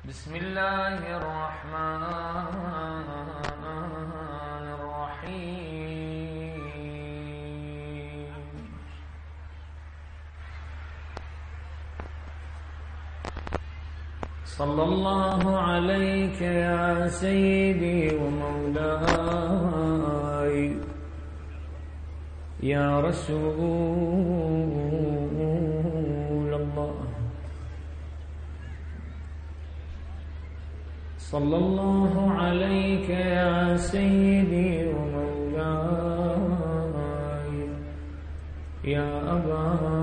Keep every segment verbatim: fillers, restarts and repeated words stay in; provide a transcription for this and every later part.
بسم الله الرحمن الرحيم. صلى الله عليك يا سيدي ومولاي يا رسول الله. صلى الله عليك يا سيدي ومولاي يا أبا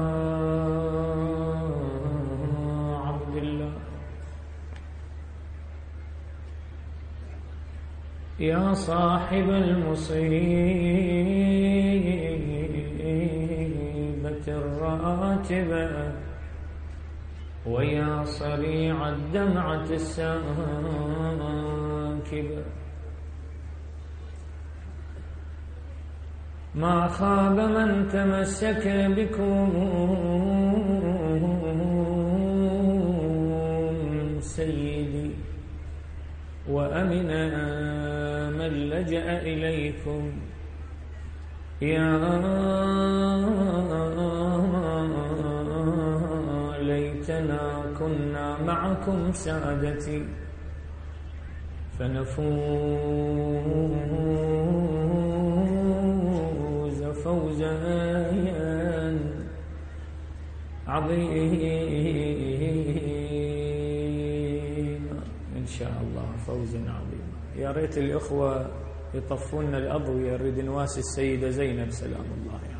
عبد الله يا صاحب المصيبة الراتبة ويا صريع الدمعة الساكبة. ما خاب من تمسك بكم سيدي وأمن من لجأ إليكم يا ليتنا كنا معكم سادتي فنفوز فوزا عظيما إن شاء الله، فوزا عظيما. يا ريت الإخوة يطفون الأضوية، يريد نواس السيدة زينب سلام الله عليها.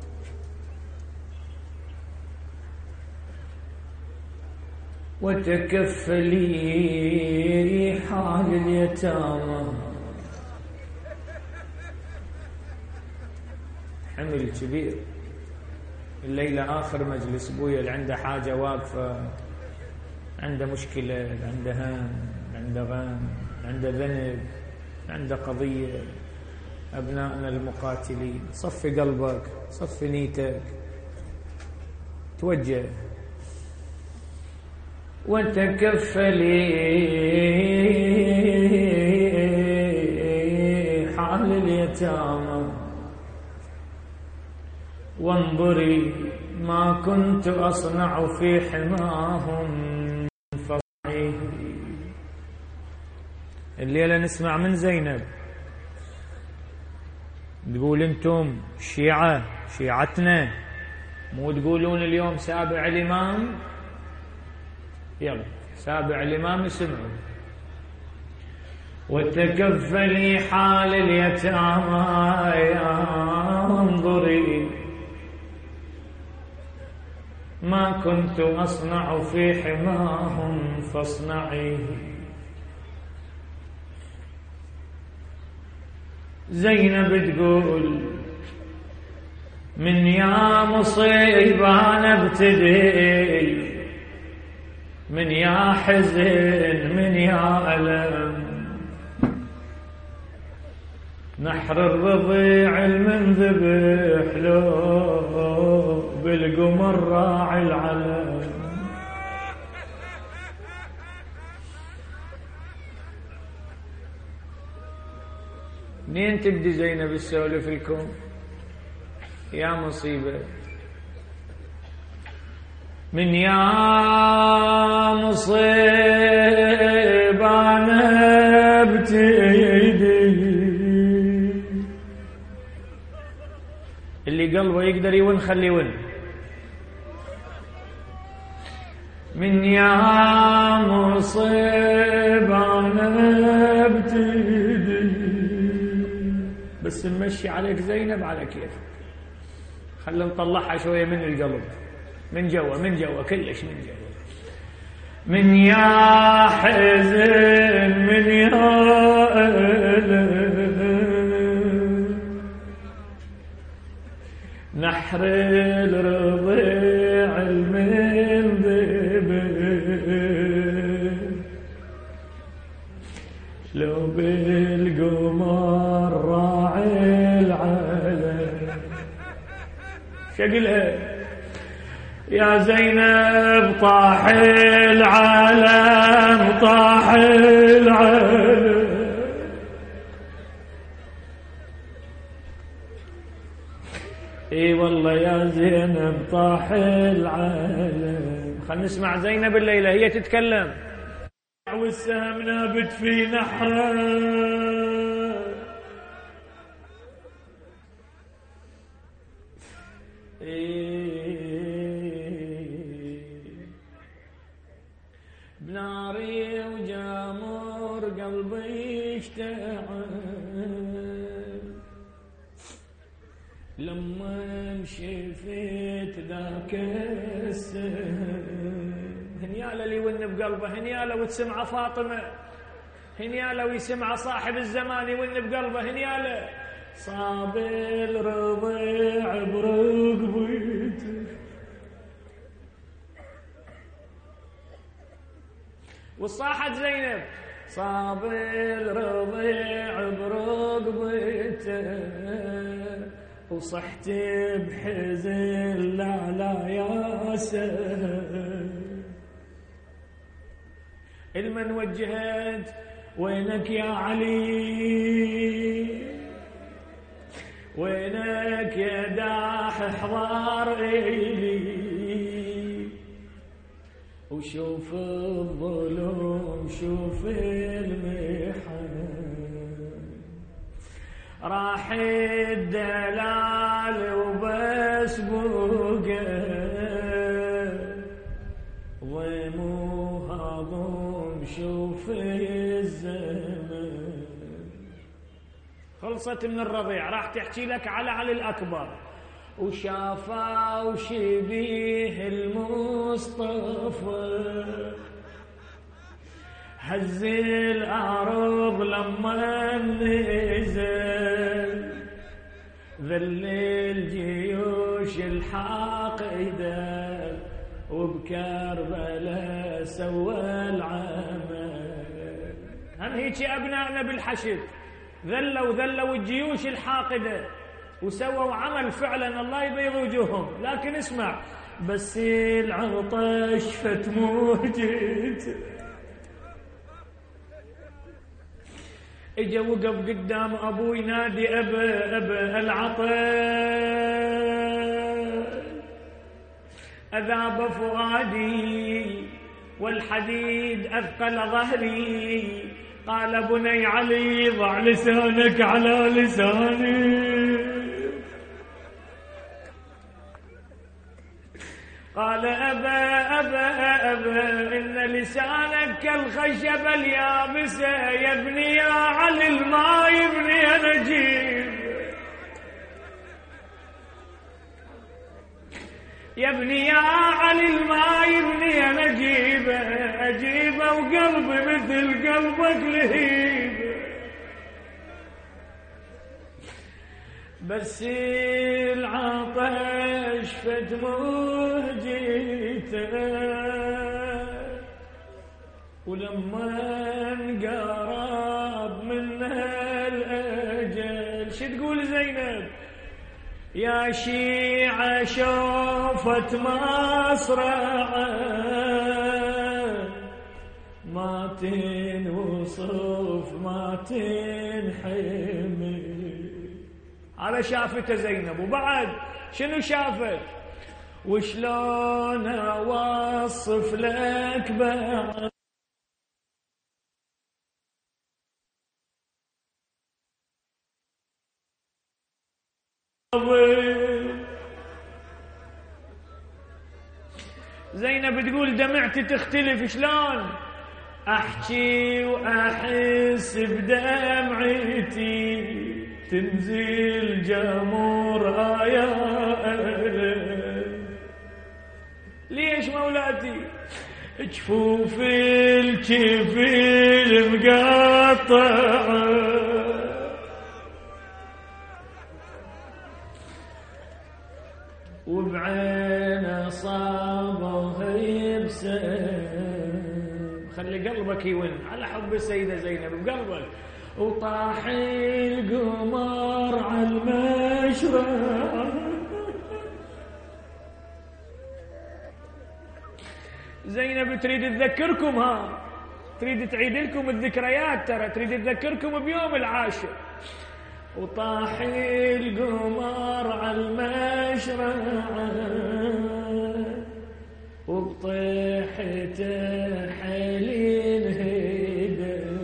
وتكفلي حال اليتامى، حمل كبير. الليلة آخر مجلس بويا اللي عنده حاجة واقفة، عنده مشكلة، عنده هم، عنده غم، عنده ذنب، عنده قضية. أبنائنا المقاتلين، صفي قلبك، صفي نيتك، توجه. وتكفلي حال اليتامى وانظري ما كنت أصنع في حماهم فصعي. الليلة نسمع من زينب تقول انتم شيعة، شيعتنا، مو تقولون اليوم سابع الإمام؟ يلا سابع الإمام يسمعوا. وتكفلي حال اليتامى انظري ما كنت أصنع في حماهم فاصنعي. زينب تقول من يا مصيبة نبتدي، من يا حزن، من يا ألم، نحر الرضيع المنذبح له بالقمر راعي العلم. منين تبدي زينب تسولف لكم؟ يا مصيبة. من يا مصيبة نبتدي، اللي قلبه يقدر يون خلي يون. من يا مصيبة نبتدي، بس نمشي عليك زينب على كيف، خلينا نطلعها شوية من القلب، من جوا من جوا كلش من جوا. من يا حزن، من يا ألم، نحر الرضيع المنذبح لو بالقمر راعي العلم. شقلها يا زينب طاح العالم طاح العالم. اي والله يا زينب طاح العالم. خلينا نسمع زينب الليلة هي تتكلم. والسهم نابت في نحره بناري وجامر قلبي اشتعل لما شفت ذاك السهم. هنياله اللي ون بقلبه، هنياله وتسمع فاطمه، هنياله ويسمع صاحب الزمان يون بقلبه، هنياله صاب الرضيع برقبته وصاحت زينب صاب الرضيع برقبته وصحت بحزن لا لا يا سهل. المن وجهت وينك يا علي وينك يا داح حضار إلي وشوف الظلم شوف المحن راح الدلال وبس بقى ضموها ضم شوف الزمن. خلصت من الرضيع راح تحكي لك على علي الأكبر وشافا وشبيه المصطفى هز الأرض لما نزل ذل الجيوش الحاقدة وبكربلاء سوى العمل. هم هيك أبنائنا بالحشد ذلوا ذلوا الجيوش الحاقدة وسووا عمل فعلا الله يبيض وجوههم. لكن اسمع بس العطش فتموجت اجا وقف قدام ابوي نادي ابا ابا العطش اذاب فؤادي والحديد اثقل ظهري. قال بني علي ضع لسانك على لساني. قال أبا أبا أبا إن لسانك كالخشب اليابسة يا ابني يا علي الماء يبني نجيب يا ابني يا علي الماء يبني نجيبه أجيبه وقلبي مثل قلبك لهيب. بس العطش فدمه جيته ولما انقرب منها الأجل. شو تقول زينب؟ يا شيعة شوفت مصرعة ما تنوصف ما تنحمل. على شافته زينب وبعد شنو شافت وشلون اوصف لك بعد. زينب تقول دمعتي تختلف شلون احكي واحس بدمعتي تنزل جمر آيات. ليش مولاتي جفوف الكفيل مقطعة وبعين صابه بسم. خلي قلبك يون على حب السيدة زينب بقلبك. وطاح القمر على المشرق زينب تريد تذكركم، ها تريد تعيد لكم الذكريات، ترى تريد تذكركم بيوم العاشر. وطاح القمر على المشرعة وبطيحته حليل هدى.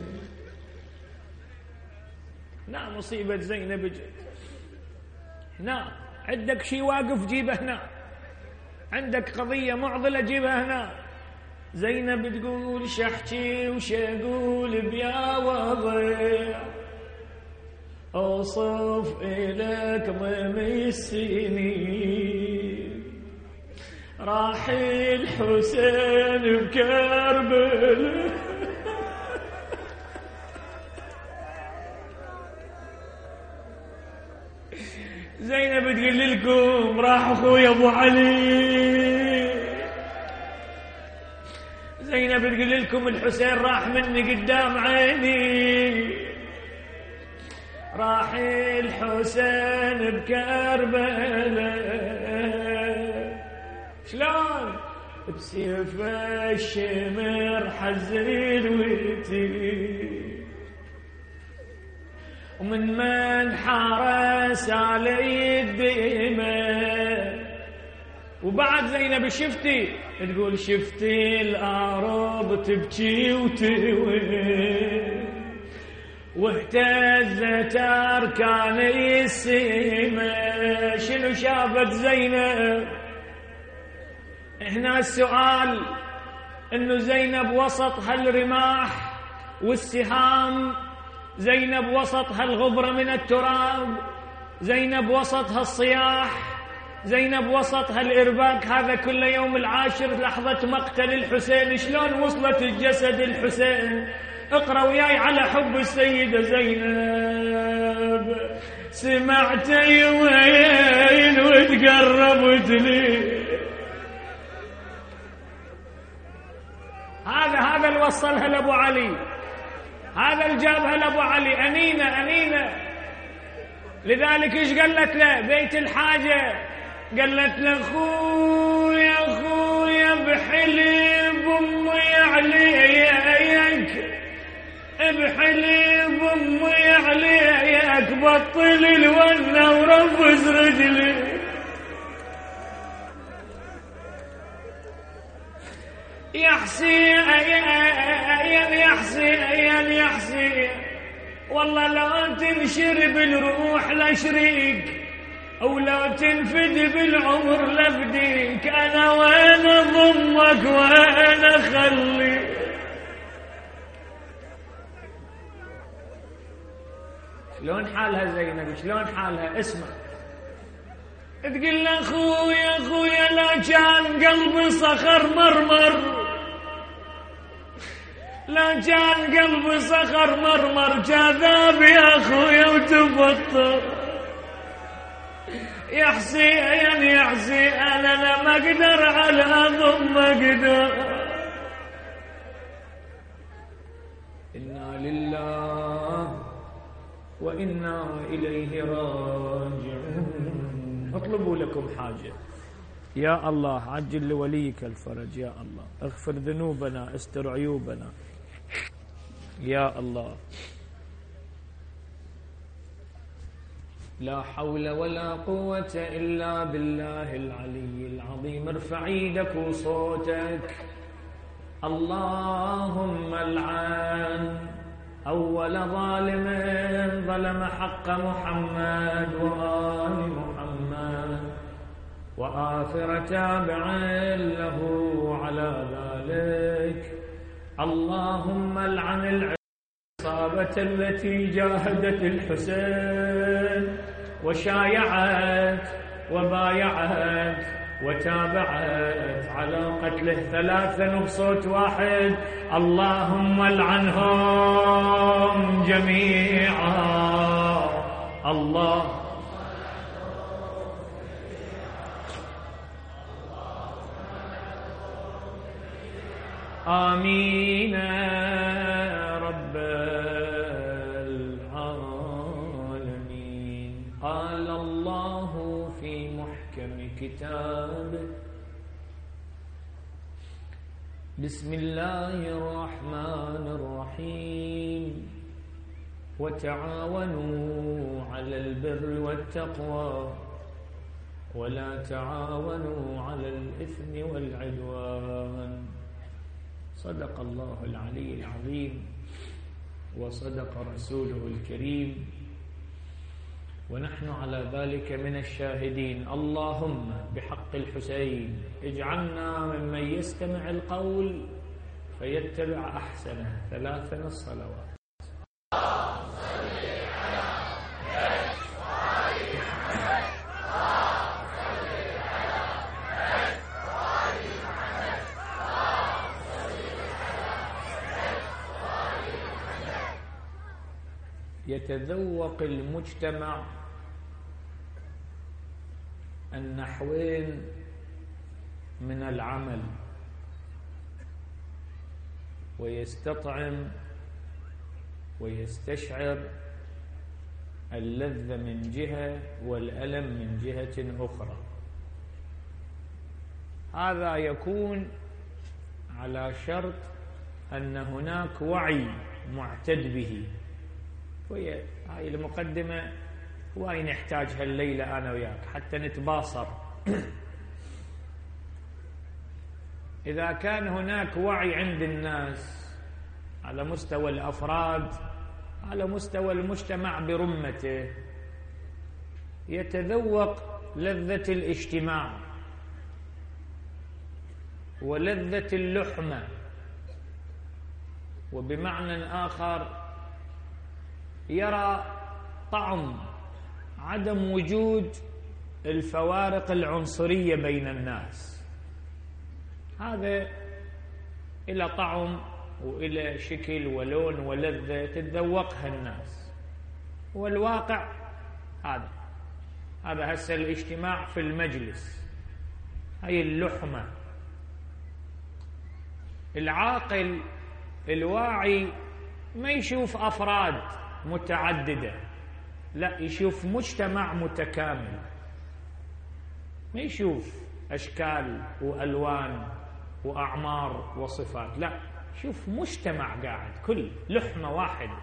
هنا مصيبة زينب جت. هنا عندك شي واقف جيبه هنا، عندك قضية معضلة جيبها هنا. زينب تقول شحكي وش اقول بيا وضيع، اوصف الك ضم السنين، راح الحسين بكربل. زينب تقول لكم راح اخوي ابو علي، زينب تقول لكم الحسين راح مني قدام عيني، راح الحسين بكربلاء. شلون؟ بسيف الشمر حزل ويتي، ومن من حرس علي الدماء. وبعد زينب شفتي تقول شفتي الأرض تبكي وتوي، واهتزت أركان السماء. شنو شافت زينب؟ هنا السؤال، انه زينب وسط هالرماح والسهام، زينب وسط هالغبرة من التراب، زينب وسط هالصياح، زينب وسط هالإرباك هذا كل يوم العاشر لحظة مقتل الحسين. شلون وصلت الجسد الحسين؟ اقرأ وياي على حب السيدة زينب. سمعت يوين وتقربت لي، هذا هذا اللي وصلها لأبو علي، هذا اللي جابها لأبو علي. أنينة أنينة. لذلك ايش قالت له بيت الحاجة؟ قالت له خويا خويا بحليب أمي عليك، بحليب أمي عليك، بطل الونة ورفز رجلي. يا حسين يا حسين يا حسين، والله لو تنشرب الروح لشريك، أو لو تنفد بالعمر لفديك، أنا وين أضمك وين أخليك. شلون حالها زينب؟ شلون حالها؟ اسمع. تقول له خويا خويا لا كان قلبي صخر مرمر، لا كان قلبي صخر مرمر، جاذاب يا خويا وتبطر. يا حسين يا حسين انا ما اقدر على ضم ما اقدر. انا لله وانا اليه راجعون. اطلبوا لكم حاجه. يا الله عجل لوليك الفرج، يا الله اغفر ذنوبنا، استر عيوبنا، يا الله. لا حول ولا قوة إلا بالله العلي العظيم. ارفع ايدك وصوتك. اللهم العن أول ظالم ظلم حق محمد وآل محمد، وآخر تابع له على ذلك. اللهم العن العصابة التي جاهدت الحسين وشايعت وبايعت وتابعت على قتله ثلاثا بصوت واحد. اللهم العنهم جميعا. الله آمين رب العالمين. قال الله في محكم كتابه: بسم الله الرحمن الرحيم وتعاونوا على البر والتقوى ولا تعاونوا على الإثم والعدوان. صدق الله العلي العظيم وصدق رسوله الكريم ونحن على ذلك من الشاهدين. اللهم بحق الحسين اجعلنا ممن يستمع القول فيتبع أحسنه. ثلاثا الصلوات. يتذوق المجتمع النحوين من العمل ويستطعم ويستشعر اللذة من جهة والألم من جهة أخرى. هذا يكون على شرط أن هناك وعي معتد به. وهي هاي المقدمة هواي نحتاجها الليلة أنا وياك حتى نتباصر. إذا كان هناك وعي عند الناس على مستوى الأفراد على مستوى المجتمع برمته يتذوق لذة الاجتماع ولذة اللحمة، وبمعنى آخر يرى طعم عدم وجود الفوارق العنصرية بين الناس. هذا إلى طعم وإلى شكل ولون ولذة تتذوقها الناس، والواقع هذا هذا هسه الاجتماع في المجلس، هاي اللحمة. العاقل الواعي ما يشوف أفراد متعددة، لا يشوف مجتمع متكامل، ما يشوف أشكال وألوان وأعمار وصفات، لا شوف مجتمع قاعد كل لحمة واحدة.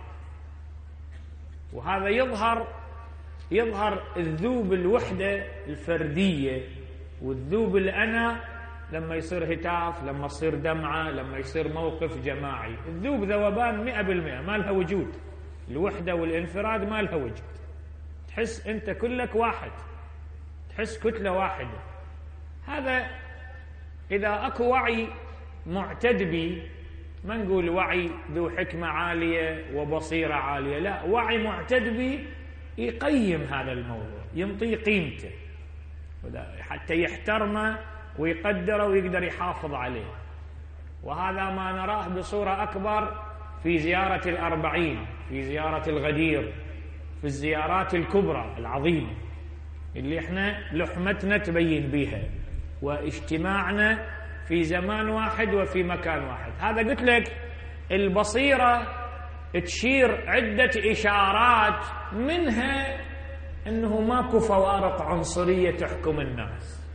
وهذا يظهر يظهر الذوب الوحدة الفردية والذوب الأنا لما يصير هتاف، لما يصير دمعة، لما يصير موقف جماعي. الذوب ذوبان مئة بالمئة ما لها وجود، الوحدة والانفراد ما لها وجود. تحس أنت كلك واحد، تحس كتلة واحدة. هذا إذا أكو وعي معتد به، ما نقول وعي ذو حكمة عالية وبصيرة عالية، لا، وعي معتد به يقيم هذا الموضوع، ينطيه قيمته حتى يحترمه ويقدره ويقدر يحافظ عليه. وهذا ما نراه بصورة أكبر في زيارة الأربعين، في زيارة الغدير، في الزيارات الكبرى العظيمة اللي احنا لحمتنا تبين بيها واجتماعنا في زمان واحد وفي مكان واحد. هذا قلت لك البصيرة تشير عدة إشارات، منها أنه ماكو فوارق عنصرية تحكم الناس.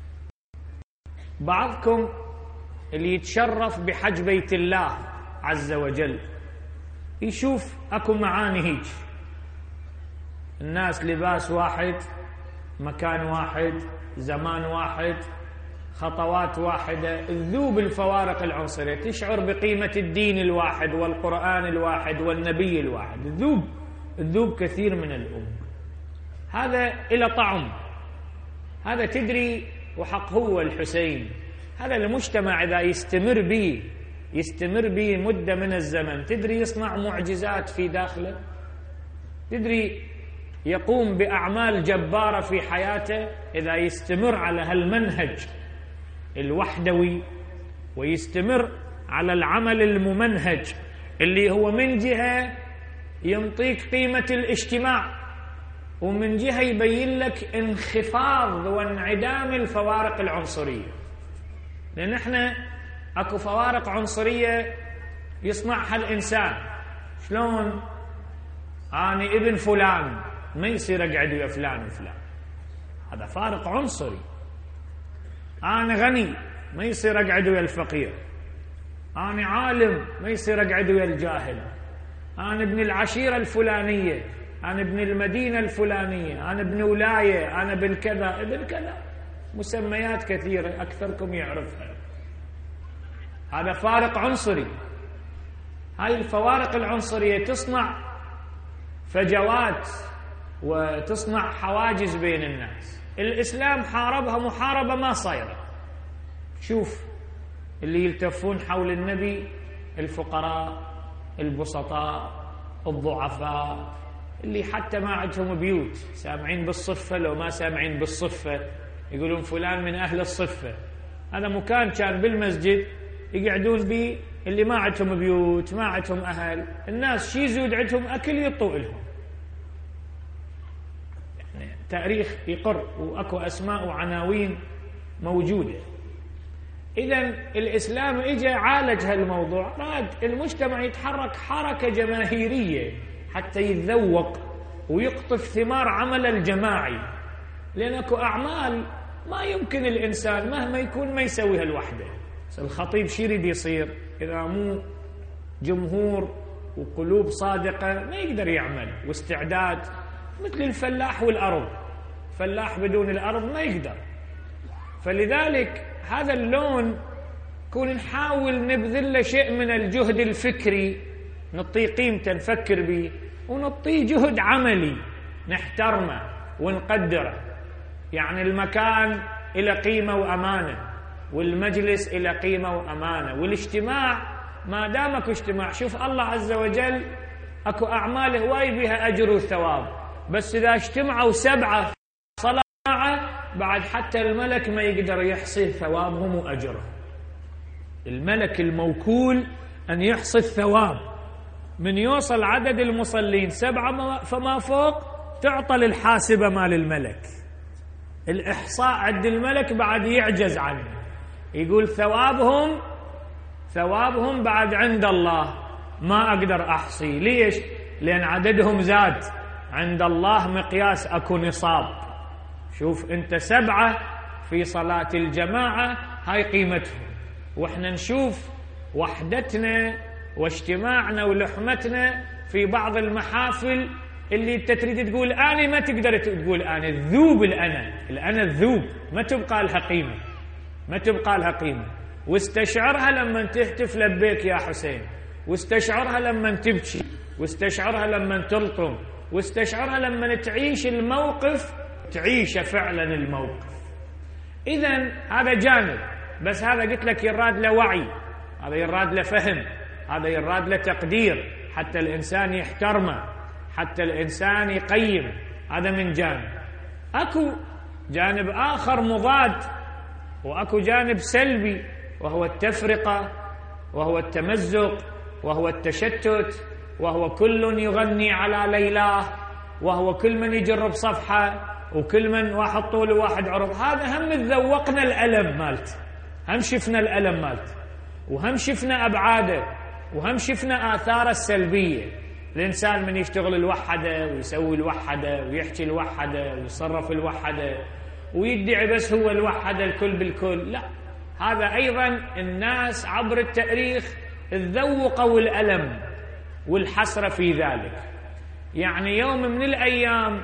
بعضكم اللي يتشرف بحج بيت الله عز وجل يشوف أكو معاني هيك، الناس لباس واحد، مكان واحد، زمان واحد، خطوات واحدة، الذوب الفوارق العنصرية، تشعر بقيمة الدين الواحد والقرآن الواحد والنبي الواحد. الذوب الذوب كثير من الأمور. هذا إلى طعم، هذا تدري وحق هو الحسين. هذا المجتمع إذا يستمر به يستمر به مدة من الزمن، تدري يصنع معجزات في داخله، تدري يقوم بأعمال جبارة في حياته إذا يستمر على هالمنهج الوحدوي ويستمر على العمل الممنهج اللي هو من جهة ينطيك قيمة الاجتماع، ومن جهة يبين لك انخفاض وانعدام الفوارق العنصرية. لأن احنا اكو فوارق عنصرية يصنعها الإنسان. شلون؟ أنا ابن فلان ما يصير أقعد ويا فلان وفلان، هذا فارق عنصري. أنا غني ما يصير أقعد ويا الفقير، أنا عالم ما يصير أقعد ويا الجاهل، أنا ابن العشيرة الفلانية، أنا ابن المدينة الفلانية، أنا ابن ولاية، أنا بالكذا ابن كذا، مسميات كثيرة أكثركم يعرفها. هذا فارق عنصري. هاي الفوارق العنصرية تصنع فجوات وتصنع حواجز بين الناس. الإسلام حاربها محاربة ما صايرة. شوف اللي يلتفون حول النبي، الفقراء، البسطاء، الضعفاء، اللي حتى ما عندهم بيوت، سامعين بالصفة لو ما سامعين بالصفة يقولون فلان من أهل الصفة. هذا مكان كان بالمسجد يقعدون به اللي ما عندهم بيوت، ما عندهم أهل، الناس شي يزود عندهم أكل يطوء لهم. يعني تاريخ يقر، وأكو أسماء وعناوين موجودة. إذن الإسلام إجا عالج هالموضوع، راد المجتمع يتحرك حركة جماهيرية حتى يتذوق ويقطف ثمار عمل الجماعي، لأن أكو أعمال ما يمكن الإنسان مهما يكون ما يسويها لوحده. الخطيب شو يريد يصير إذا مو جمهور وقلوب صادقة؟ ما يقدر يعمل، واستعداد مثل الفلاح والأرض، فلاح بدون الأرض ما يقدر. فلذلك هذا اللون كون نحاول نبذل له شيء من الجهد الفكري، نعطيه قيمته نفكر به، ونعطيه جهد عملي نحترمه ونقدره. يعني المكان إلى قيمة وأمانة، والمجلس إلى قيمة وأمانة، والاجتماع ما دام اكو اجتماع. شوف الله عز وجل اكو أعمال هواي بها أجر وثواب، بس إذا اجتمعوا سبعة صلاة بعد حتى الملك ما يقدر يحصي ثوابهم وأجرهم. الملك الموكول أن يحصي الثواب من يوصل عدد المصلين سبعة فما فوق تعطى للحاسبة مال الملك. الإحصاء عند الملك بعد يعجز عنه، يقول ثوابهم ثوابهم بعد عند الله ما أقدر أحصي. ليش؟ لأن عددهم زاد عند الله مقياس أكو نصاب. شوف أنت سبعة في صلاة الجماعة هاي قيمتهم، وإحنا نشوف وحدتنا واجتماعنا ولحمتنا في بعض المحافل اللي انت تريد تقول أنا ما تقدر تقول أنا، الذوب الأنا الأنا الذوب ما تبقى لها قيمة، ما تبقى لها قيمة. واستشعرها لما تهتف لبيك يا حسين، واستشعرها لما تبكي، واستشعرها لما تلطم، واستشعرها لما تعيش الموقف، تعيش فعلا الموقف. إذن هذا جانب، بس هذا قلت لك يراد له وعي، هذا يراد له فهم، هذا يراد له تقدير حتى الإنسان يحترمه، حتى الإنسان يقيم. هذا من جانب. أكو جانب آخر مضاد، وأكو جانب سلبي، وهو التفرقة، وهو التمزق، وهو التشتت، وهو كل يغني على ليلاه، وهو كل من يجرب صفحة، وكل من واحد طول وواحد عرض. هذا هم تذوقنا الألم مالت، هم شفنا الألم مالت، وهم شفنا أبعاده، وهم شفنا آثاره السلبية. الإنسان من يشتغل الوحدة ويسوي الوحدة ويحكي الوحدة ويصرف الوحدة ويدعي بس هو الوحدة الكل بالكل، لا، هذا أيضا الناس عبر التاريخ تذوقوا الألم والحسرة في ذلك. يعني يوم من الأيام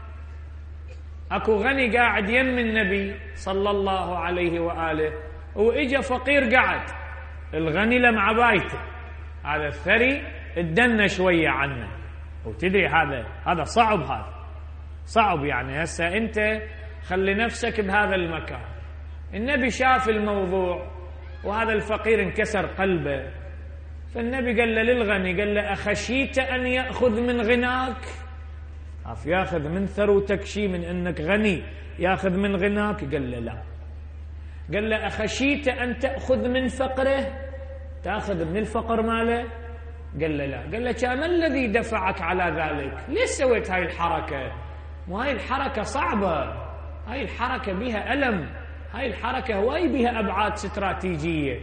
أكو غني قاعد يم النبي صلى الله عليه وآله، وإجا فقير قاعد، الغني لمع بايته، هذا الثري ادنا شوية عنه. وتدري هذا هذا صعب، هذا صعب. يعني هسه أنت خلي نفسك بهذا المكان. النبي شاف الموضوع وهذا الفقير انكسر قلبه، فالنبي قال له للغني، قال له أخشيت أن يأخذ من غناك؟ عف ياخذ من ثروتك شيء من أنك غني ياخذ من غناك؟ قال له لا. قال له أخشيت أن تأخذ من فقره؟ تأخذ من الفقر ماله؟ قال له لا. قال له كان الذي دفعك على ذلك؟ ليش سويت هاي الحركة؟ وهاي الحركة صعبة، هاي الحركة بها ألم، هاي الحركة هواي بها أبعاد استراتيجية.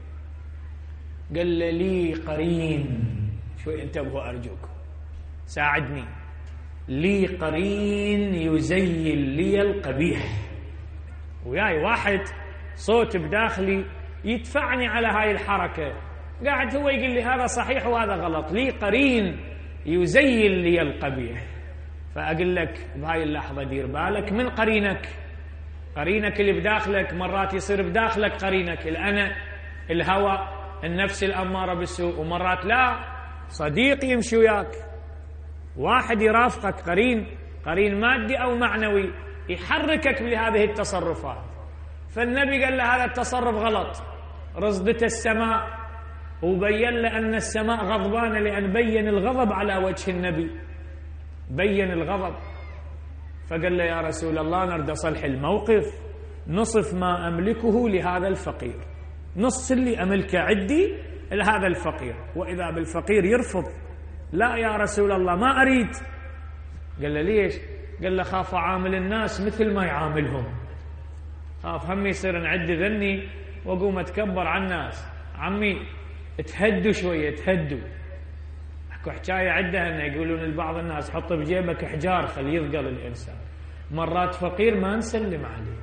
قال له لي قرين، شوي انتبهوا أرجوكم ساعدني، لي قرين يزين لي القبيح. وياي واحد صوت بداخلي يدفعني على هاي الحركة، قاعد هو يقول لي هذا صحيح وهذا غلط، لي قرين يزين لي القبيح. فأقول لك بهاي اللحظة دير بالك من قرينك. قرينك اللي بداخلك مرات يصير بداخلك قرينك الأنا، الهوى، النفس الأمارة بالسوء، ومرات لا، صديق يمشي وياك، واحد يرافقك، قرين قرين مادي أو معنوي يحركك بهذه التصرفات. فالنبي قال له هذا التصرف غلط، رصدته السماء، وبين له أن السماء غضبانة، لأن بين الغضب على وجه النبي، بين الغضب. فقال له يا رسول الله نرد صلح الموقف، نصف ما أملكه لهذا الفقير، نص اللي أملكه عدي لهذا الفقير. وإذا بالفقير يرفض، لا يا رسول الله ما أريد. قال له ليش؟ قال له خاف أعامل الناس مثل ما يعاملهم، خاف هم يصير نعد ذني وأقوم أتكبر على الناس. عمي تهدوا شوية، تهدوا. اكو حكاية عدها أن يقولون لبعض الناس حط بجيبك حجار خليه يثقل الإنسان. مرات فقير ما نسلم عليه،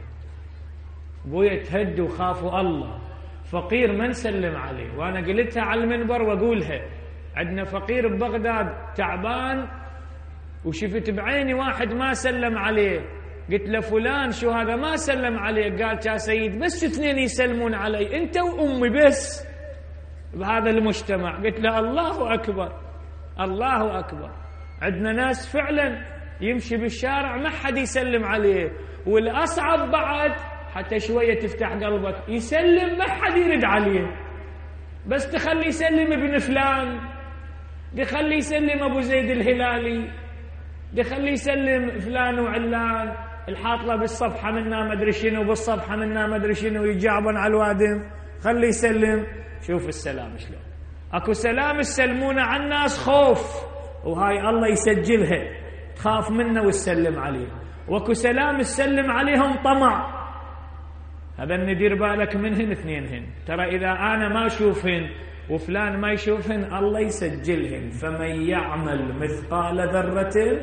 بويا تهدوا خافوا الله، فقير ما نسلم عليه. وأنا قلتها على المنبر وأقولها، عندنا فقير ببغداد تعبان وشفت بعيني واحد ما سلم عليه، قلت له فلان شو هذا ما سلم عليه؟ قال يا سيد بس اثنين يسلمون علي، انت وامي بس بهذا المجتمع. قلت له الله اكبر، الله اكبر. عندنا ناس فعلا يمشي بالشارع ما حد يسلم عليه، والاصعب بعد حتى شويه تفتح قلبك يسلم ما حد يرد عليه، بس تخلي يسلم ابن فلان، تخلي يسلم ابو زيد الهلالي، تخلي يسلم فلان وعلان، الحاطله بالصفحه منا ما ادري شنو، بالصفحه منا ما ادري شنو، يجعبن على الوادم، خلي يسلم. شوف السلام شلون، اكو سلام يسلمونه على الناس خوف، وهاي الله يسجلها، تخاف منه وتسلم عليه. واكو سلام تسلم عليهم طمع، هذا ندير بالك منهن اثنينهن، ترى اذا انا ما اشوفهن وفلان ما يشوفهن الله يسجلهن. فمن يعمل مثقال ذرة،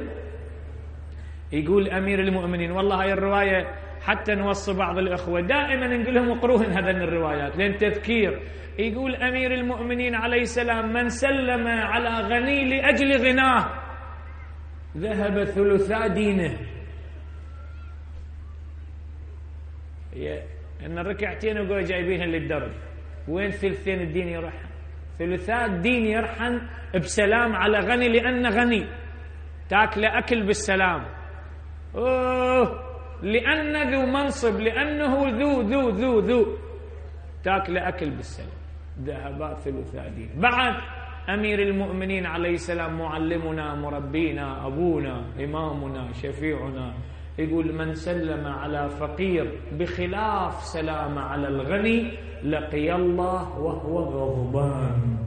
يقول أمير المؤمنين، والله هاي الرواية حتى نوصي بعض الأخوة دائما نقول لهم اقروهن هذين الروايات لأن تذكير. يقول أمير المؤمنين عليه السلام من سلم على غني لأجل غناه ذهب ثلثا دينه. إن الركعتين وقوا جايبينها للدرب، وين ثلثين الدين يرحن؟ ثلثاء الدين يرحن بسلام على غني، لأنه غني تاكل أكل بالسلام، أوه لأنه ذو منصب، لأنه ذو ذو ذو ذو تاكل أكل بالسلام. ذهبات ثلثاء دين. بعد أمير المؤمنين عليه السلام معلمنا مربينا أبونا إمامنا شفيعنا يقول من سلم على فقير بخلاف سلام على الغني لقي الله وهو غضبان،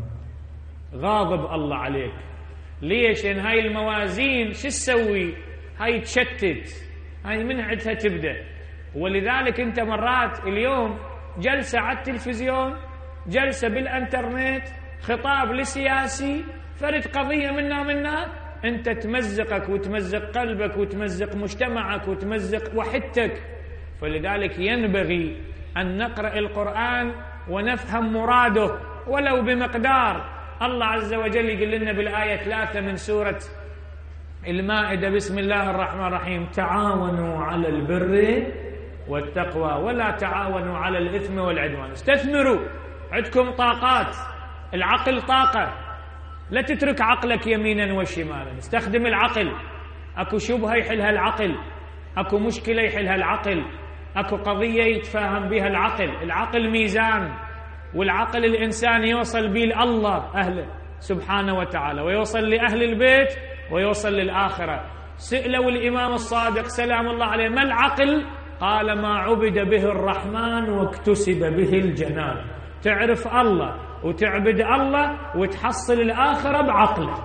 غاضب الله عليك. ليش؟ إن هاي الموازين شو تسوي؟ هاي تشتت، هاي من عدها تبدأ. ولذلك انت مرات اليوم جلسة على التلفزيون، جلسة بالانترنت، خطاب لسياسي، فرد قضية منا منا انت تمزقك وتمزق قلبك وتمزق مجتمعك وتمزق وحدتك. فلذلك ينبغي أن نقرأ القرآن ونفهم مراده ولو بمقدار. الله عز وجل يقول لنا بالآية ثلاثة من سورة المائدة بسم الله الرحمن الرحيم تعاونوا على البر والتقوى ولا تعاونوا على الإثم والعدوان. استثمروا، عندكم طاقات، العقل طاقة، لا تترك عقلك يمينا وشمالا، استخدم العقل. اكو شبهة يحلها العقل، اكو مشكلة يحلها العقل، اكو قضية يتفاهم بها العقل. العقل ميزان، والعقل الإنسان يوصل به لله أهله سبحانه وتعالى، ويوصل لأهل البيت، ويوصل للآخرة. سئلوا الإمام الصادق سلام الله عليه ما العقل؟ قال ما عبد به الرحمن واكتسب به الجنان. تعرف الله وتعبد الله وتحصل الآخرة بعقلك.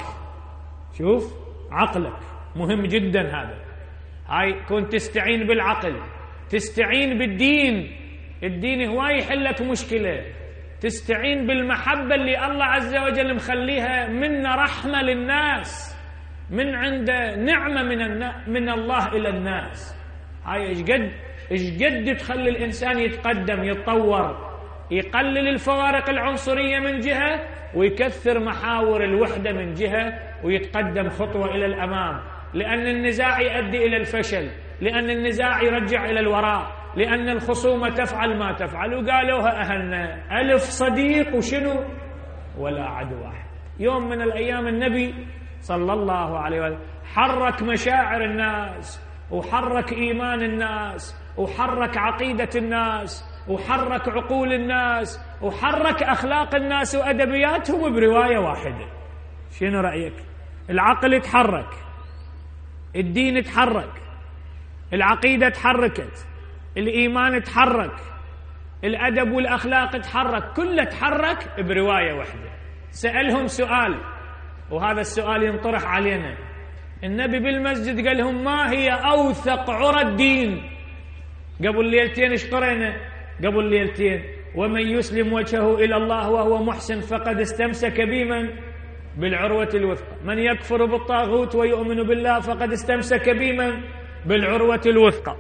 شوف عقلك مهم جدا هذا. هاي كنت تستعين بالعقل، تستعين بالدين، الدين هو يحلك مشكلة، تستعين بالمحبة اللي الله عز وجل مخليها منا رحمة للناس، من عنده نعمة من, من الله إلى الناس. هاي إيش قد إيش قد تخلي الإنسان يتقدم يتطور. يقلل الفوارق العنصرية من جهة ويكثر محاور الوحدة من جهة، ويتقدم خطوة إلى الأمام، لأن النزاع يؤدي إلى الفشل، لأن النزاع يرجع إلى الوراء، لأن الخصومة تفعل ما تفعل. وقالوها أهلنا: ألف صديق وشنو ولا عدو واحد. يوم من الأيام النبي صلى الله عليه وسلم حرك مشاعر الناس، وحرك إيمان الناس، وحرك عقيدة الناس، وحرك عقول الناس، وحرك أخلاق الناس وأدبياتهم برواية واحدة. شنو رأيك؟ العقل تحرك، الدين تحرك، العقيدة تحركت، الإيمان تحرك، الأدب والأخلاق تحرك، كله تحرك برواية واحدة. سألهم سؤال، وهذا السؤال ينطرح علينا. النبي بالمسجد قال لهم: ما هي أوثق عرى الدين؟ قبل ليلتين ايش قرينا؟ قبل ليلتين: ومن يسلم وجهه إلى الله وهو محسن فقد استمسك بمن؟ بالعروة الوثقى. من يكفر بالطاغوت ويؤمن بالله فقد استمسك بمن؟ بالعروة الوثقى.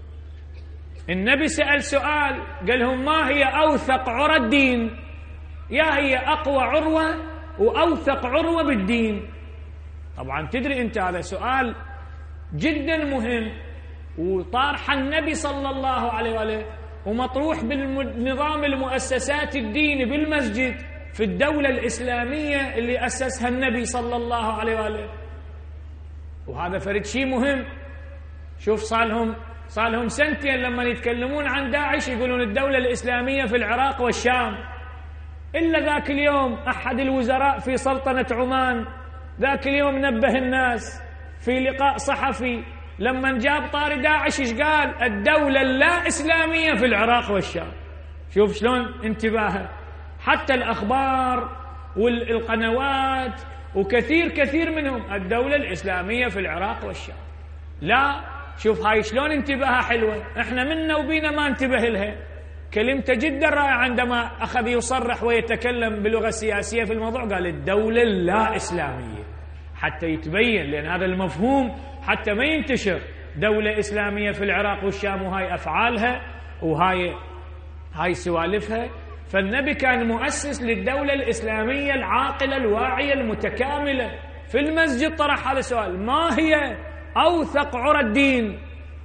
النبي سأل سؤال، قال لهم: ما هي أوثق عرى الدين؟ يا هي أقوى عروة وأوثق عروة بالدين. طبعا تدري أنت هذا سؤال جدا مهم، وطارح النبي صلى الله عليه وآله، ومطروح بالنظام المؤسسات الديني بالمسجد في الدولة الإسلامية اللي أسسها النبي صلى الله عليه وآله. وهذا فرد شيء مهم. شوف صالهم صالهم سنتين لما يتكلمون عن داعش يقولون الدولة الإسلامية في العراق والشام. إلا ذاك اليوم أحد الوزراء في سلطنة عمان ذاك اليوم نبه الناس في لقاء صحفي لما جاب طاري داعش، ايش قال؟ الدولة اللا إسلامية في العراق والشام. شوف شلون انتباهه. حتى الأخبار والقنوات وكثير كثير منهم الدولة الإسلامية في العراق والشام. لا، شوف هاي شلون انتباهها حلوة. احنا منا وبينا ما انتبه لها. كلمته جدا رائعة عندما أخذ يصرح ويتكلم بلغة سياسية في الموضوع، قال الدولة اللا إسلامية، حتى يتبين، لأن هذا المفهوم حتى ما ينتشر. دولة إسلامية في العراق والشام وهاي أفعالها وهاي هاي سوالفها. فالنبي كان مؤسس للدولة الإسلامية العاقلة الواعية المتكاملة. في المسجد طرح هذا السؤال: ما هي أوثق عرى الدين؟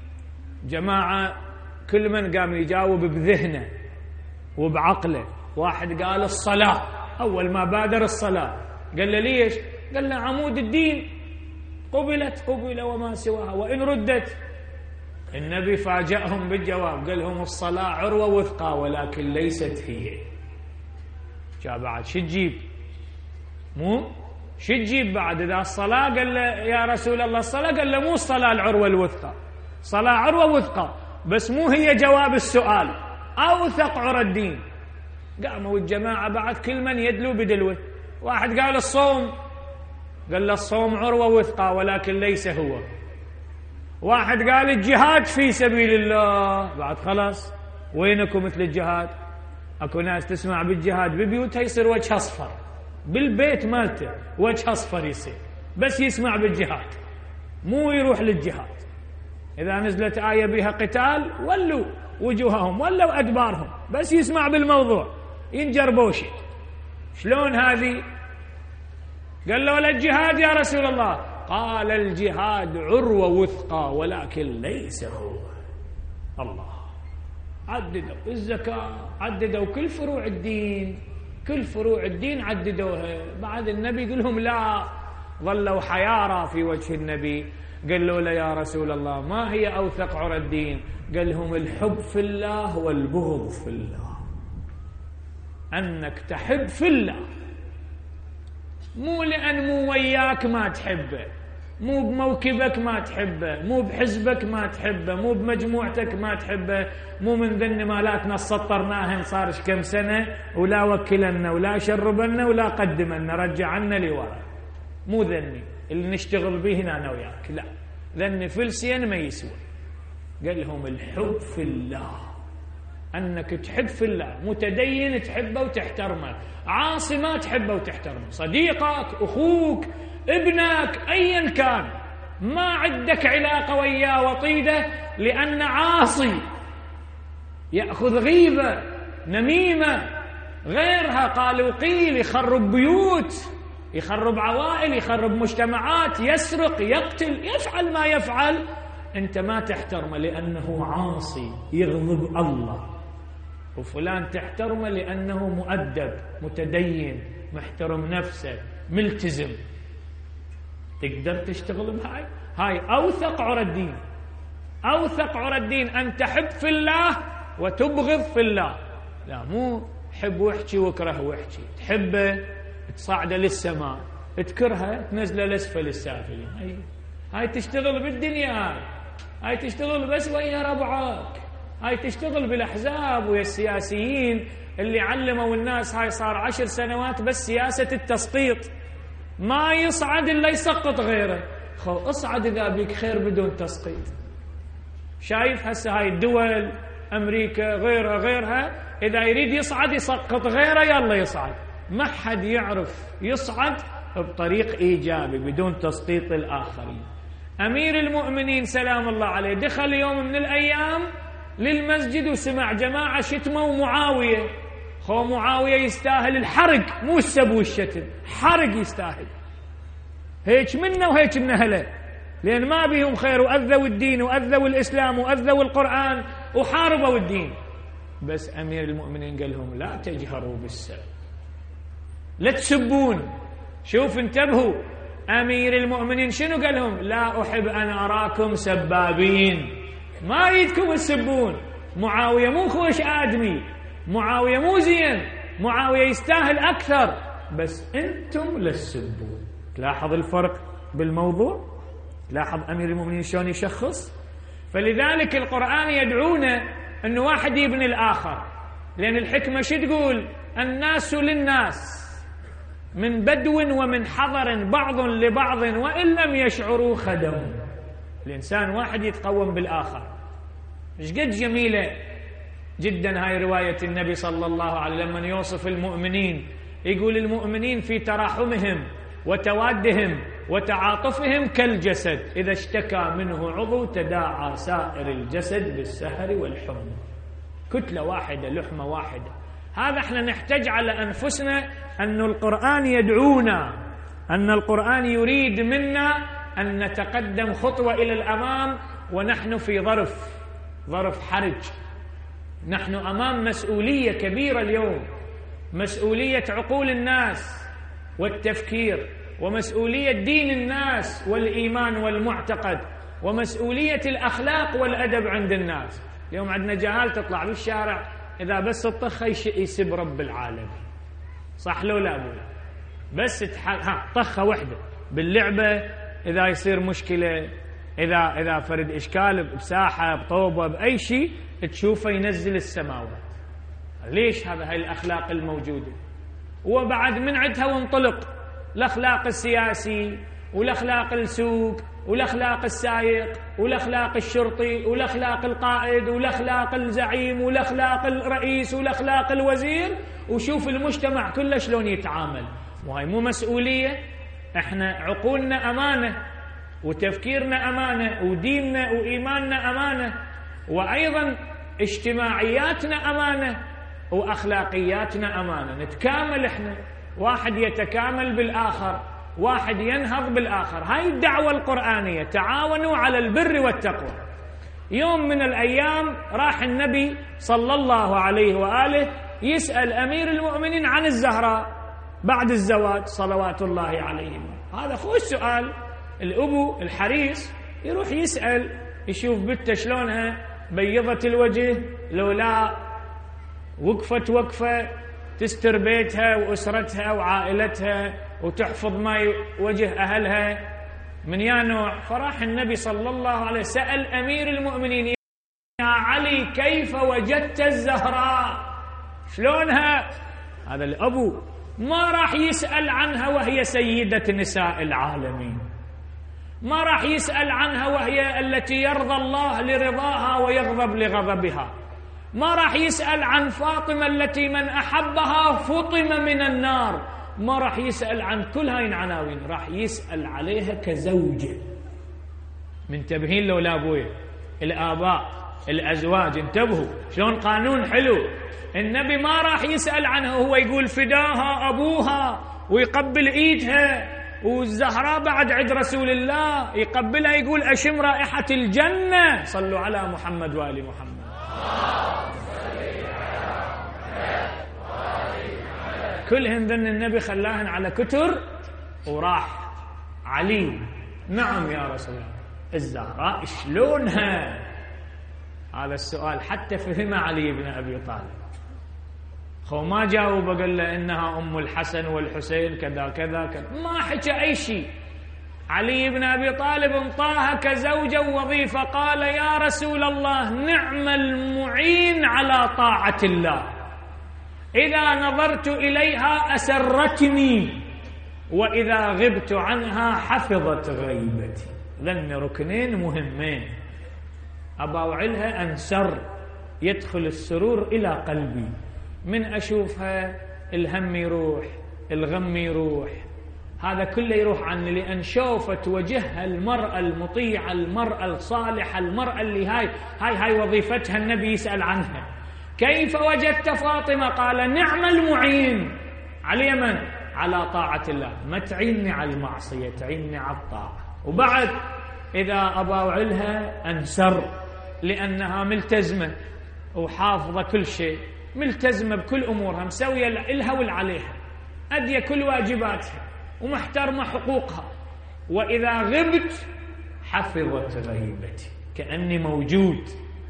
جماعة كل من قام يجاوب بذهنه وبعقله. واحد قال: الصلاة. أول ما بادر الصلاة. قال له: ليش؟ قال له: عمود الدين، قبلت قبل وما سواها وإن ردت. النبي فاجأهم بالجواب، قال لهم: الصلاة عروة وثقى ولكن ليست هي. جاء بعد شو تجيب؟ مو شو تجيب بعد إذا الصلاة؟ قال له: يا رسول الله الصلاة. قال له: مو الصلاة العروة الوثقى، صلاة عروة وثقى بس مو هي جواب السؤال. أوثق عرى الدين. قاموا الجماعة بعد كل من يدلو بدلوه. واحد قال: الصوم. قال له: الصوم عروة وثقى ولكن ليس هو. واحد قال: الجهاد في سبيل الله. بعد خلاص وينكم مثل الجهاد؟ اكو ناس تسمع بالجهاد ببيوتها يصير وجه اصفر، بالبيت مالته وجه اصفر يصير بس يسمع بالجهاد، مو يروح للجهاد. اذا نزلت آية بها قتال ولوا وجوههم ولوا ادبارهم، بس يسمع بالموضوع ينجر بوشي. شلون هذه؟ قال له: ولا الجهاد يا رسول الله؟ قال: الجهاد عروة وثقى ولكن ليس هو. الله. عددوا الزكاة، عددوا كل فروع الدين، كل فروع الدين عددوها. بعد النبي يقول لهم لا، ظلوا حيارى في وجه النبي. قال له: لا يا رسول الله، ما هي أوثق عرى الدين؟ قال لهم: الحب في الله والبغض في الله. أنك تحب في الله، مو لأن مو وياك ما تحبه، مو بموكبك ما تحبه، مو بحزبك ما تحبه، مو بمجموعتك ما تحبه، مو من ذن مالاتنا سطرناهن صار كم سنة ولا وكلنا ولا شربنا ولا قدمنا رجعنا لورا. مو ذني اللي نشتغل به هنا أنا وياك، لا، ذني فلسين ما يسوى. قال لهم: الحب في الله، أنك تحب في الله، متدين تحبه وتحترمه، عاصي ما تحبه وتحترمه، صديقك، أخوك، ابنك، أيا كان ما عندك علاقة وياه وطيدة، لأن عاصي يأخذ غيبة نميمة، غيرها قالوا قيل، يخرب بيوت، يخرب عوائل، يخرب مجتمعات، يسرق، يقتل، يفعل ما يفعل، أنت ما تحترمه لأنه عاصي يغضب الله. وفلان تحترمه لأنه مؤدب متدين محترم نفسه ملتزم. تقدر تشتغل بهاي؟ هاي أوثق عرى الدين. أوثق عرى الدين أن تحب في الله وتبغض في الله. لا، مو حب واحكي واكره واحكي، تحبه تصعده للسماء، تكرهه تنزله لأسفل السافلين. هاي هاي تشتغل بالدنيا، هاي هاي تشتغل بس ويا ربعك، هاي تشتغل بالأحزاب ويا السياسيين اللي علموا الناس. هاي صار عشر سنوات بس سياسة التسقيط، ما يصعد إلا يسقط غيره. خو اصعد إذا بيك خير بدون تسقيط. شايف هسه هاي الدول، أمريكا غيرها غيرها، إذا يريد يصعد يسقط غيره يلا يصعد. ما حد يعرف يصعد بطريق إيجابي بدون تسقيط الآخرين. أمير المؤمنين سلام الله عليه دخل يوم من الأيام للمسجد وسمع جماعة شتموا معاوية. خو معاوية يستاهل الحرق، مو السب والشتم، حرق يستاهل. هيك منا وهيك من أهله، لأن ما بيهم خير، وأذوا الدين وأذوا الإسلام وأذوا القرآن وحاربوا الدين. بس أمير المؤمنين قال لهم لا تجهروا بالسب، لا تسبون. شوف انتبهوا، أمير المؤمنين شنو قال لهم؟ لا أحب أن أراكم سبابين، ما يريدكم تسبون. معاوية مو خوش آدمي، معاوية مو زين، معاوية يستاهل أكثر، بس أنتم لا تسبون. تلاحظ الفرق بالموضوع؟ تلاحظ أمير المؤمنين شلون يشخص؟ فلذلك القرآن يدعونا أنه واحد يبني الآخر، لأن الحكمة شو تقول؟ الناس للناس من بدو ومن حضر بعض لبعض وإن لم يشعروا خدموا. الإنسان واحد يتقوم بالآخر. مش قد جميلة جدا هاي رواية النبي صلى الله عليه وسلم لما يوصف المؤمنين، يقول المؤمنين في تراحمهم وتوادهم وتعاطفهم كالجسد إذا اشتكى منه عضو تداعى سائر الجسد بالسهر والحمى. كتلة واحدة، لحمة واحدة. هذا احنا نحتاج على أنفسنا أن القرآن يدعونا، أن القرآن يريد منا أن نتقدم خطوة إلى الأمام، ونحن في ظرف ظرف حرج. نحن أمام مسؤولية كبيرة اليوم، مسؤولية عقول الناس والتفكير، ومسؤولية دين الناس والإيمان والمعتقد، ومسؤولية الأخلاق والأدب عند الناس. اليوم عندنا جهال تطلع بالشارع إذا بس الطخة يسب رب العالمين، صح لو لا أقول؟ بس ها طخة وحدة باللعبة، إذا يصير مشكلة، إذا إذا فرد إشكال بساحة بطوبة بأي شيء تشوفه ينزل السماوات. ليش؟ هذا هاي الأخلاق الموجودة. وبعد من عندها وانطلق الأخلاق السياسي والأخلاق السوق والأخلاق السائق والأخلاق الشرطي والأخلاق القائد والأخلاق الزعيم والأخلاق الرئيس والأخلاق الوزير، وشوف المجتمع كله شلون يتعامل. وهي مو مسؤولية؟ احنا عقولنا أمانة، وتفكيرنا أمانة، وديننا وإيماننا أمانة، وأيضا اجتماعياتنا أمانة، وأخلاقياتنا أمانة. نتكامل احنا، واحد يتكامل بالآخر، واحد ينهض بالآخر. هاي الدعوة القرآنية، تعاونوا على البر والتقوى. يوم من الأيام راح النبي صلى الله عليه وآله يسأل أمير المؤمنين عن الزهراء بعد الزواج صلوات الله عليهم. هذا خوش سؤال. الأبو الحريص يروح يسأل، يشوف بنته شلونها، بيضت الوجه لو لا، وقفت وقفة تستر بيتها وأسرتها وعائلتها وتحفظ ما وجه أهلها من يا نوع. فراح النبي صلى الله عليه سأل أمير المؤمنين يا علي كيف وجدت الزهراء، شلونها؟ هذا الأبو ما راح يسأل عنها وهي سيدة نساء العالمين، ما راح يسأل عنها وهي التي يرضى الله لرضاها ويغضب لغضبها، ما راح يسأل عن فاطمة التي من أحبها فطم من النار، ما راح يسأل عن كل هاي العناوين، راح يسأل عليها كزوجة. منتبهين لو لا أبويا؟ الآباء الأزواج انتبهوا شلون قانون حلو. النبي ما راح يسأل عنها، هو يقول فداها أبوها ويقبل إيدها، والزهراء بعد عند رسول الله يقبلها يقول أشم رائحة الجنة. صلوا على محمد وآل محمد. كلهن ذن النبي خلاهن على كتر وراح علي. نعم يا رسول الله. الزهراء شلونها؟ هذا السؤال حتى فهم علي بن أبي طالب. خو ما جاوب قال له إنها أم الحسن والحسين كذا كذا كذا، ما حكى أي شيء. علي بن أبي طالب انطاها كزوجة ووظيفة. قال يا رسول الله نعم المعين على طاعة الله، إذا نظرت إليها أسرتني، وإذا غبت عنها حفظت غيبتي. ذن ركنين مهمين أباوعلها أنسر، يدخل السرور إلى قلبي من أشوفها، الهم يروح، الغم يروح، هذا كله يروح عني، لأن شوفت وجهها المرأة المطيعة، المرأة الصالحة، المرأة اللي هاي هاي هاي وظيفتها. النبي يسأل عنها كيف وجدت فاطمة؟ قال نعم المعين على من؟ على طاعة الله. ما تعيني على المعصية، تعيني على الطاعة. وبعد إذا أباوعلها أنسر، لأنها ملتزمة وحافظة كل شيء، ملتزمة بكل أمورها، مسوية لها والعليها، أدية كل واجباتها ومحترمة حقوقها. وإذا غبت حفظت غيبتي، كأني موجود.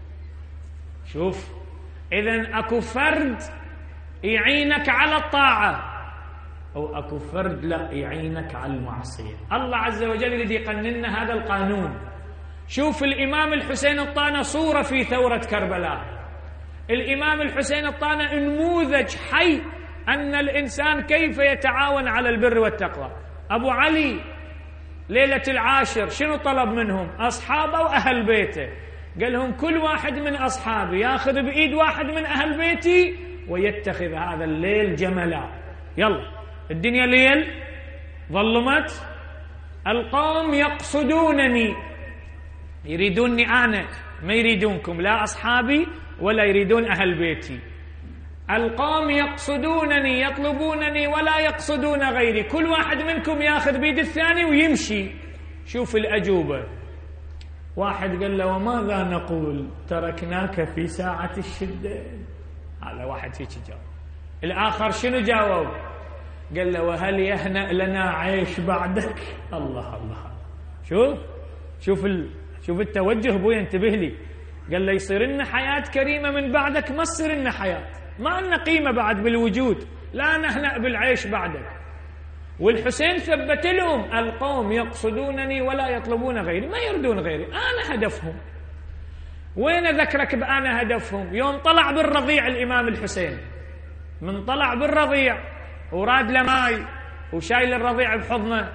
شوف، إذن أكو فرد يعينك على الطاعة، أو أكو فرد لا يعينك على المعصية. الله عز وجل يريد يقنن هذا القانون. شوف الإمام الحسين الطانة صورة في ثورة كربلاء. الإمام الحسين الطانة نموذج حي أن الإنسان كيف يتعاون على البر والتقوى. أبو علي ليلة العاشر شنو طلب منهم؟ أصحابه وأهل بيته. قال لهم كل واحد من أصحابي يأخذ بإيد واحد من أهل بيتي ويتخذ هذا الليل جملا. يلا، الدنيا ليل ظلمت، القوم يقصدونني، يريدوني أنا، ما يريدونكم، لا أصحابي ولا يريدون أهل بيتي. القوم يقصدونني يطلبونني ولا يقصدون غيري، كل واحد منكم ياخذ بيد الثاني ويمشي. شوف الأجوبة. واحد قال له وماذا نقول؟ تركناك في ساعة الشدة. هذا واحد هيك جاوب. الآخر شنو جاوب؟ قال له وهل يهنأ لنا عيش بعدك؟ الله الله. شوف شوف ال... شوف التوجه ابوي، انتبه لي. قال له يصير لنا حياة كريمة من بعدك؟ ما تصير لنا حياة، ما لنا قيمة بعد بالوجود، لا نهنأ بالعيش بعدك. والحسين ثبت لهم القوم يقصدونني ولا يطلبون غيري، ما يردون غيري، أنا هدفهم. وين ذكرك بأنا هدفهم؟ يوم طلع بالرضيع الإمام الحسين، من طلع بالرضيع وراد لماي وشايل الرضيع بحضنه،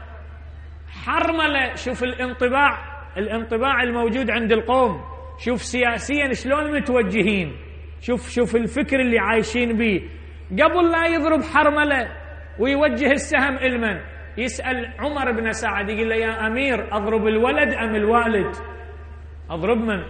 حرمله. شوف الانطباع الانطباع الموجود عند القوم، شوف سياسيا شلون متوجهين، شوف شوف الفكر اللي عايشين به. قبل لا يضرب حرمله ويوجه السهم إلمن، يسأل عمر بن سعد يقول له يا أمير أضرب الولد أم الوالد؟ أضرب من؟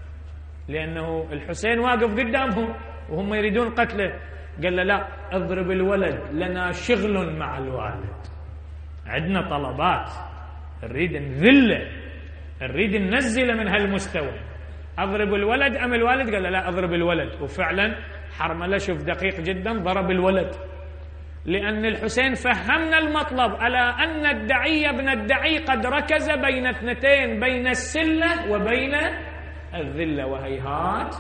لأنه الحسين واقف قدامهم وهم يريدون قتله. قال له لا، أضرب الولد، لنا شغل مع الوالد، عندنا طلبات نريد نذله، نريد ننزله من هالمستوى. أضرب الولد أم الوالد؟ قال له لا، أضرب الولد. وفعلا حرمله شوف دقيق جدا ضرب الولد، لأن الحسين فهمنا المطلب، ألا أن الدعي ابن الدعي قد ركز بين اثنتين، بين السلة وبين الذلة، وهيهات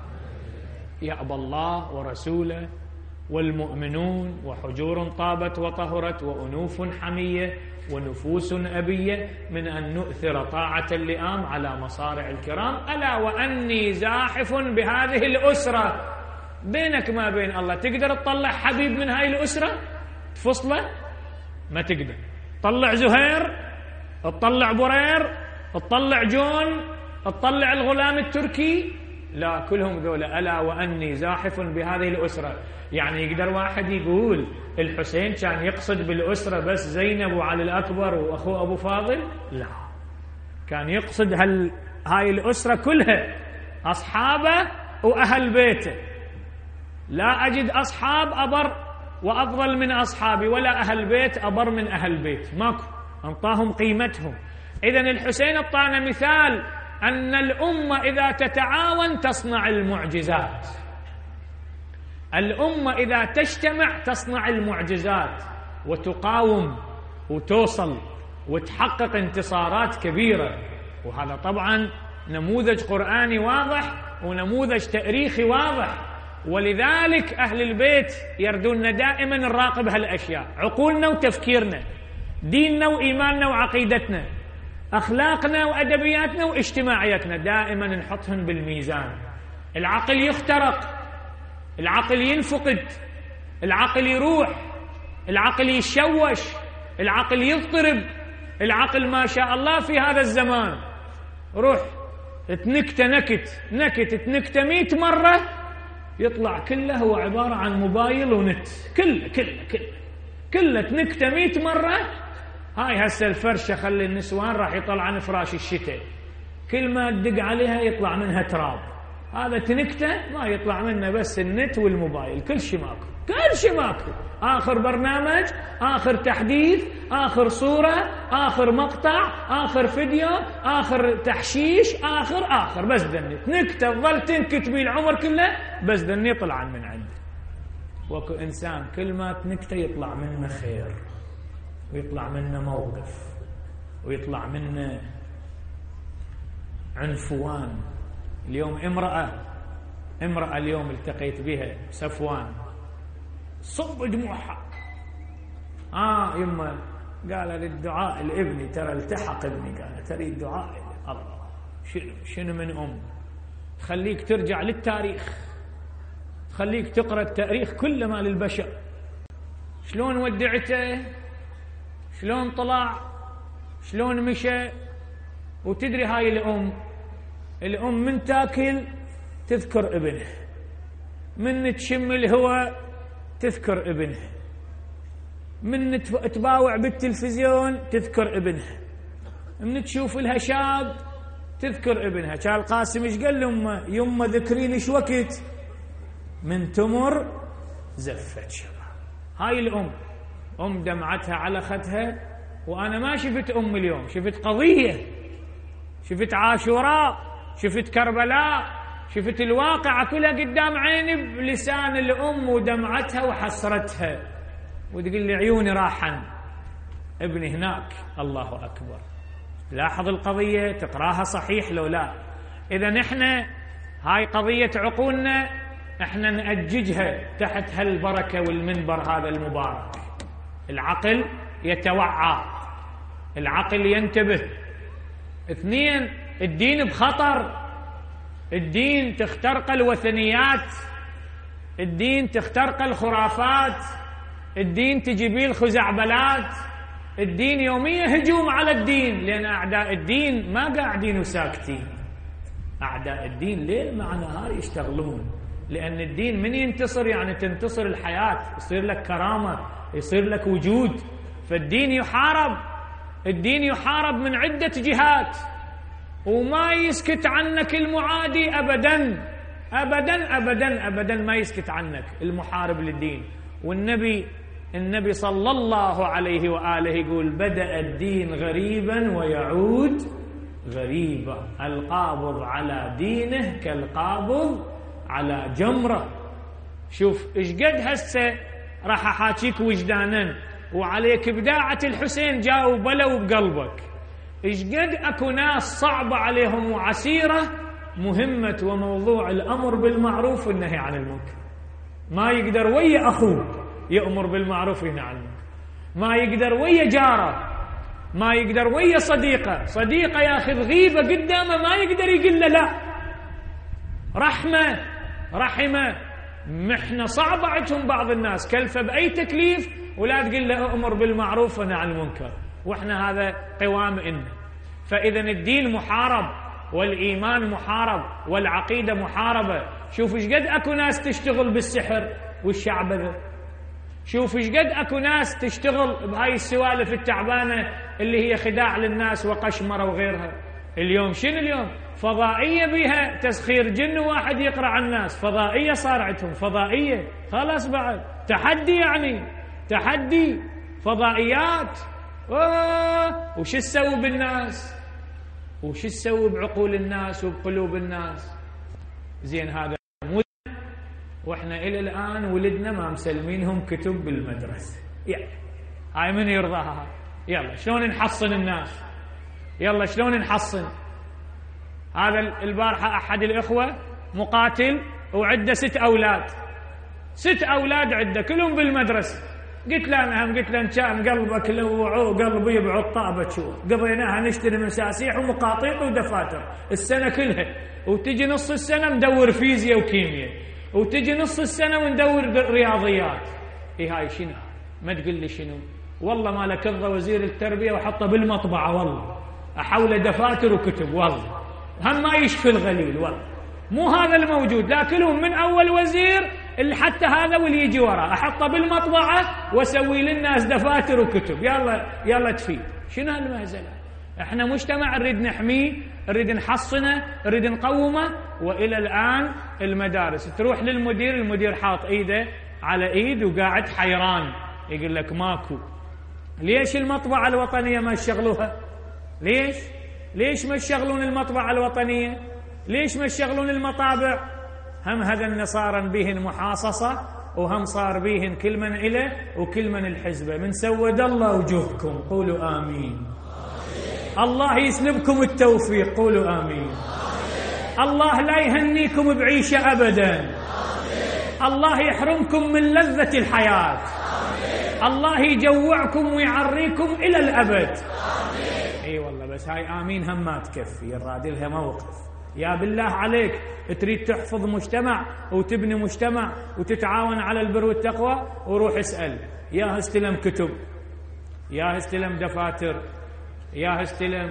يأبى الله ورسوله والمؤمنون، وحجور طابت وطهرت، وأنوف حمية، ونفوس أبية، من أن نؤثر طاعة اللئام على مصارع الكرام. ألا وأني زاحف بهذه الأسرة. بينك ما بين الله تقدر تطلع حبيب من هاي الأسرة تفصله؟ ما تقدر. طلع زهير، تطلع برير، تطلع جون، تطلع الغلام التركي، لا، كلهم ذولا. ألا وأني زاحف بهذه الأسرة. يعني يقدر واحد يقول الحسين كان يقصد بالأسرة بس زينب وعلي الأكبر وأخوه أبو فاضل؟ لا، كان يقصد هال هاي الأسرة كلها، أصحابه وأهل بيته. لا أجد أصحاب أبر وأفضل من أصحابي، ولا أهل بيت أبر من أهل بيت، ماكو، أنطاهم قيمتهم. إذن الحسين أعطانا مثال أن الأمة إذا تتعاون تصنع المعجزات، الأمة إذا تجتمع تصنع المعجزات وتقاوم وتوصل وتحقق انتصارات كبيرة. وهذا طبعا نموذج قرآني واضح ونموذج تاريخي واضح. ولذلك أهل البيت يردوننا دائما نراقب هالأشياء، عقولنا وتفكيرنا، ديننا وإيماننا وعقيدتنا، أخلاقنا وأدبياتنا واجتماعيتنا، دائما نحطهم بالميزان. العقل يخترق، العقل ينفقد، العقل يروح، العقل يشوش، العقل يضطرب، العقل ما شاء الله في هذا الزمان روح تنكته نكت نكت تنكته مئة مرة يطلع كله هو عبارة عن موبايل ونت، كله كله كله كله تنكته مئة مرة. هاي هسه الفرشة خلي النسوان راح يطلعن فراش الشتاء، كل ما تدق عليها يطلع منها تراب. هذا تنكته ما يطلع منه بس النت والموبايل، كل شيء ماكو، كل شيء ماكو. آخر برنامج، آخر تحديث، آخر صورة، آخر مقطع، آخر فيديو، آخر تحشيش، آخر آخر بس ذني نكتة تظل تنكت بيه العمر كله، بس ذني يطلع من عنده. وكو إنسان كل ما تنكته يطلع منه خير، ويطلع منه موقف، ويطلع منه عنفوان. اليوم امرأة امرأة اليوم التقيت بها صفوان صب دموعها، آه يما قال للدعاء لابني، ترى التحق ابني، قال تريد دعاء الله. شنو شنو من أم تخليك ترجع للتاريخ، تخليك تقرأ التاريخ كله مال البشر، شلون ودعته، شلون طلع، شلون مشى. وتدري هاي الأم الأم من تاكل تذكر ابنها، من تشم الهواء تذكر ابنها، من تباوع بالتلفزيون تذكر ابنها، من تشوف لها شاب تذكر ابنها. كان القاسم ايش قال لأمه؟ يمه ذكرين ايش وقت من تمر زفت شباب. هاي الأم أم دمعتها على خدها. وأنا ما شفت أم اليوم، شفت قضية، شفت عاشوراء، شفت كربلاء، شفت الواقعة كلها قدام عيني بلسان الأم ودمعتها وحسرتها، وتقول لي عيوني راحن ابني هناك. الله أكبر. لاحظ القضية، تقراها صحيح لو لا. إذا نحن هاي قضية عقولنا احنا نأججها تحت هالبركة والمنبر هذا المبارك. العقل يتوعى، العقل ينتبه. اثنين، الدين بخطر، الدين تخترق الوثنيات، الدين تخترق الخرافات، الدين تجيبي الخزعبلات، الدين يوميا هجوم على الدين، لأن أعداء الدين ما قاعدين وساكتين، أعداء الدين ليل مع نهار يشتغلون. لأن الدين من ينتصر يعني تنتصر الحياة، يصير لك كرامة، يصير لك وجود. فالدين يحارب، الدين يحارب من عدة جهات، وما يسكت عنك المعادي أبدا أبدا أبدا أبدا، ما يسكت عنك المحارب للدين. والنبي النبي صلى الله عليه وآله يقول بدأ الدين غريبا ويعود غريبا، القابض على دينه كالقابض على جمرة. شوف إيش قد هسه راح أحاكيك وجدانا وعليك بداعة الحسين جاوا بلوا بقلبك. إيش قد أكو ناس صعبة عليهم وعسيرة مهمة وموضوع الأمر بالمعروف والنهي عن المنكر، ما يقدر ويا أخوه يأمر بالمعروف وينهى عن المنكر، ما يقدر ويا جاره، ما يقدر ويا صديقه، صديقه ياخذ غيبة قدامه ما يقدر يقول له لا. رحمة رحمة محنة صعبة عندهم بعض الناس، كلفة بأي تكليف ولا تقول له أمر بالمعروف ونهى عن المنكر، وإحنا هذا قوام إنه. فإذا الدين محارب والإيمان محارب والعقيدة محاربة. شوف إيش قد أكو ناس تشتغل بالسحر والشعبذة، شوف إيش قد أكو ناس تشتغل بهاي السوالف التعبانة اللي هي خداع للناس وقشمرة وغيرها. اليوم شنو اليوم؟ فضائية بها تسخير جن واحد يقرأ على الناس، فضائية صار عندهم، فضائية خلاص بعد تحدي، يعني تحدي فضائيات. أوه. وش تسوي بالناس؟ وش تسوي بعقول الناس وبقلوب الناس؟ زين هذا مو، واحنا الى الان ولدنا ما مسلمينهم كتب بالمدرسه، يعني هاي من يرضاها؟ يلا شلون نحصن الناس؟ يلا شلون نحصن؟ هذا البارحه احد الاخوه مقاتل وعنده ست اولاد، ست اولاد عنده كلهم بالمدرسه. قلت له انا هم، قلت له ان كان قلبك لو قلبي بعطابه شو قضيناها نشتري مساسيح ومقاطيع ودفاتر السنه كلها، وتجي نص السنه ندور فيزياء وكيمياء، وتجي نص السنه وندور رياضيات. اي هاي شنو؟ ما تقول لي شنو؟ والله ما لك رضا وزير التربيه وحطه بالمطبعه، والله احوله دفاتر وكتب، والله هم ما يشفي الغليل، والله مو هذا الموجود، لكنهم من اول وزير اللي حتى هذا واللي يجي وراه احطه بالمطبعه واسوي للناس دفاتر وكتب. يلا يلا تفيد. شنو هالمهزله؟ احنا مجتمع نريد نحميه، نريد نحصنه، نريد نقومه، والى الان المدارس تروح للمدير، المدير حاط ايده على ايد وقاعد حيران، يقول لك ماكو. ليش المطبعه الوطنيه ما يشغلوها؟ ليش؟ ليش ما يشغلون المطبعه الوطنيه؟ ليش ما يشغلون المطابع؟ هم هذا النصارى بيهن محاصصة، وهم صار بيهن كل من إله وكل من الحزبة. من سود الله وجوهكم قولوا آمين. الله يسلبكم التوفيق قولوا آمين. الله لا يهنيكم بعيشة أبدا. الله يحرمكم من لذة الحياة. الله يجوعكم ويعريكم إلى الأبد. اي والله بس هاي آمين هم ما تكفي، يراد لها موقف. يا بالله عليك تريد تحفظ مجتمع وتبني مجتمع وتتعاون على البر والتقوى، وروح اسأل يا استلم كتب، يا استلم دفاتر، يا استلم.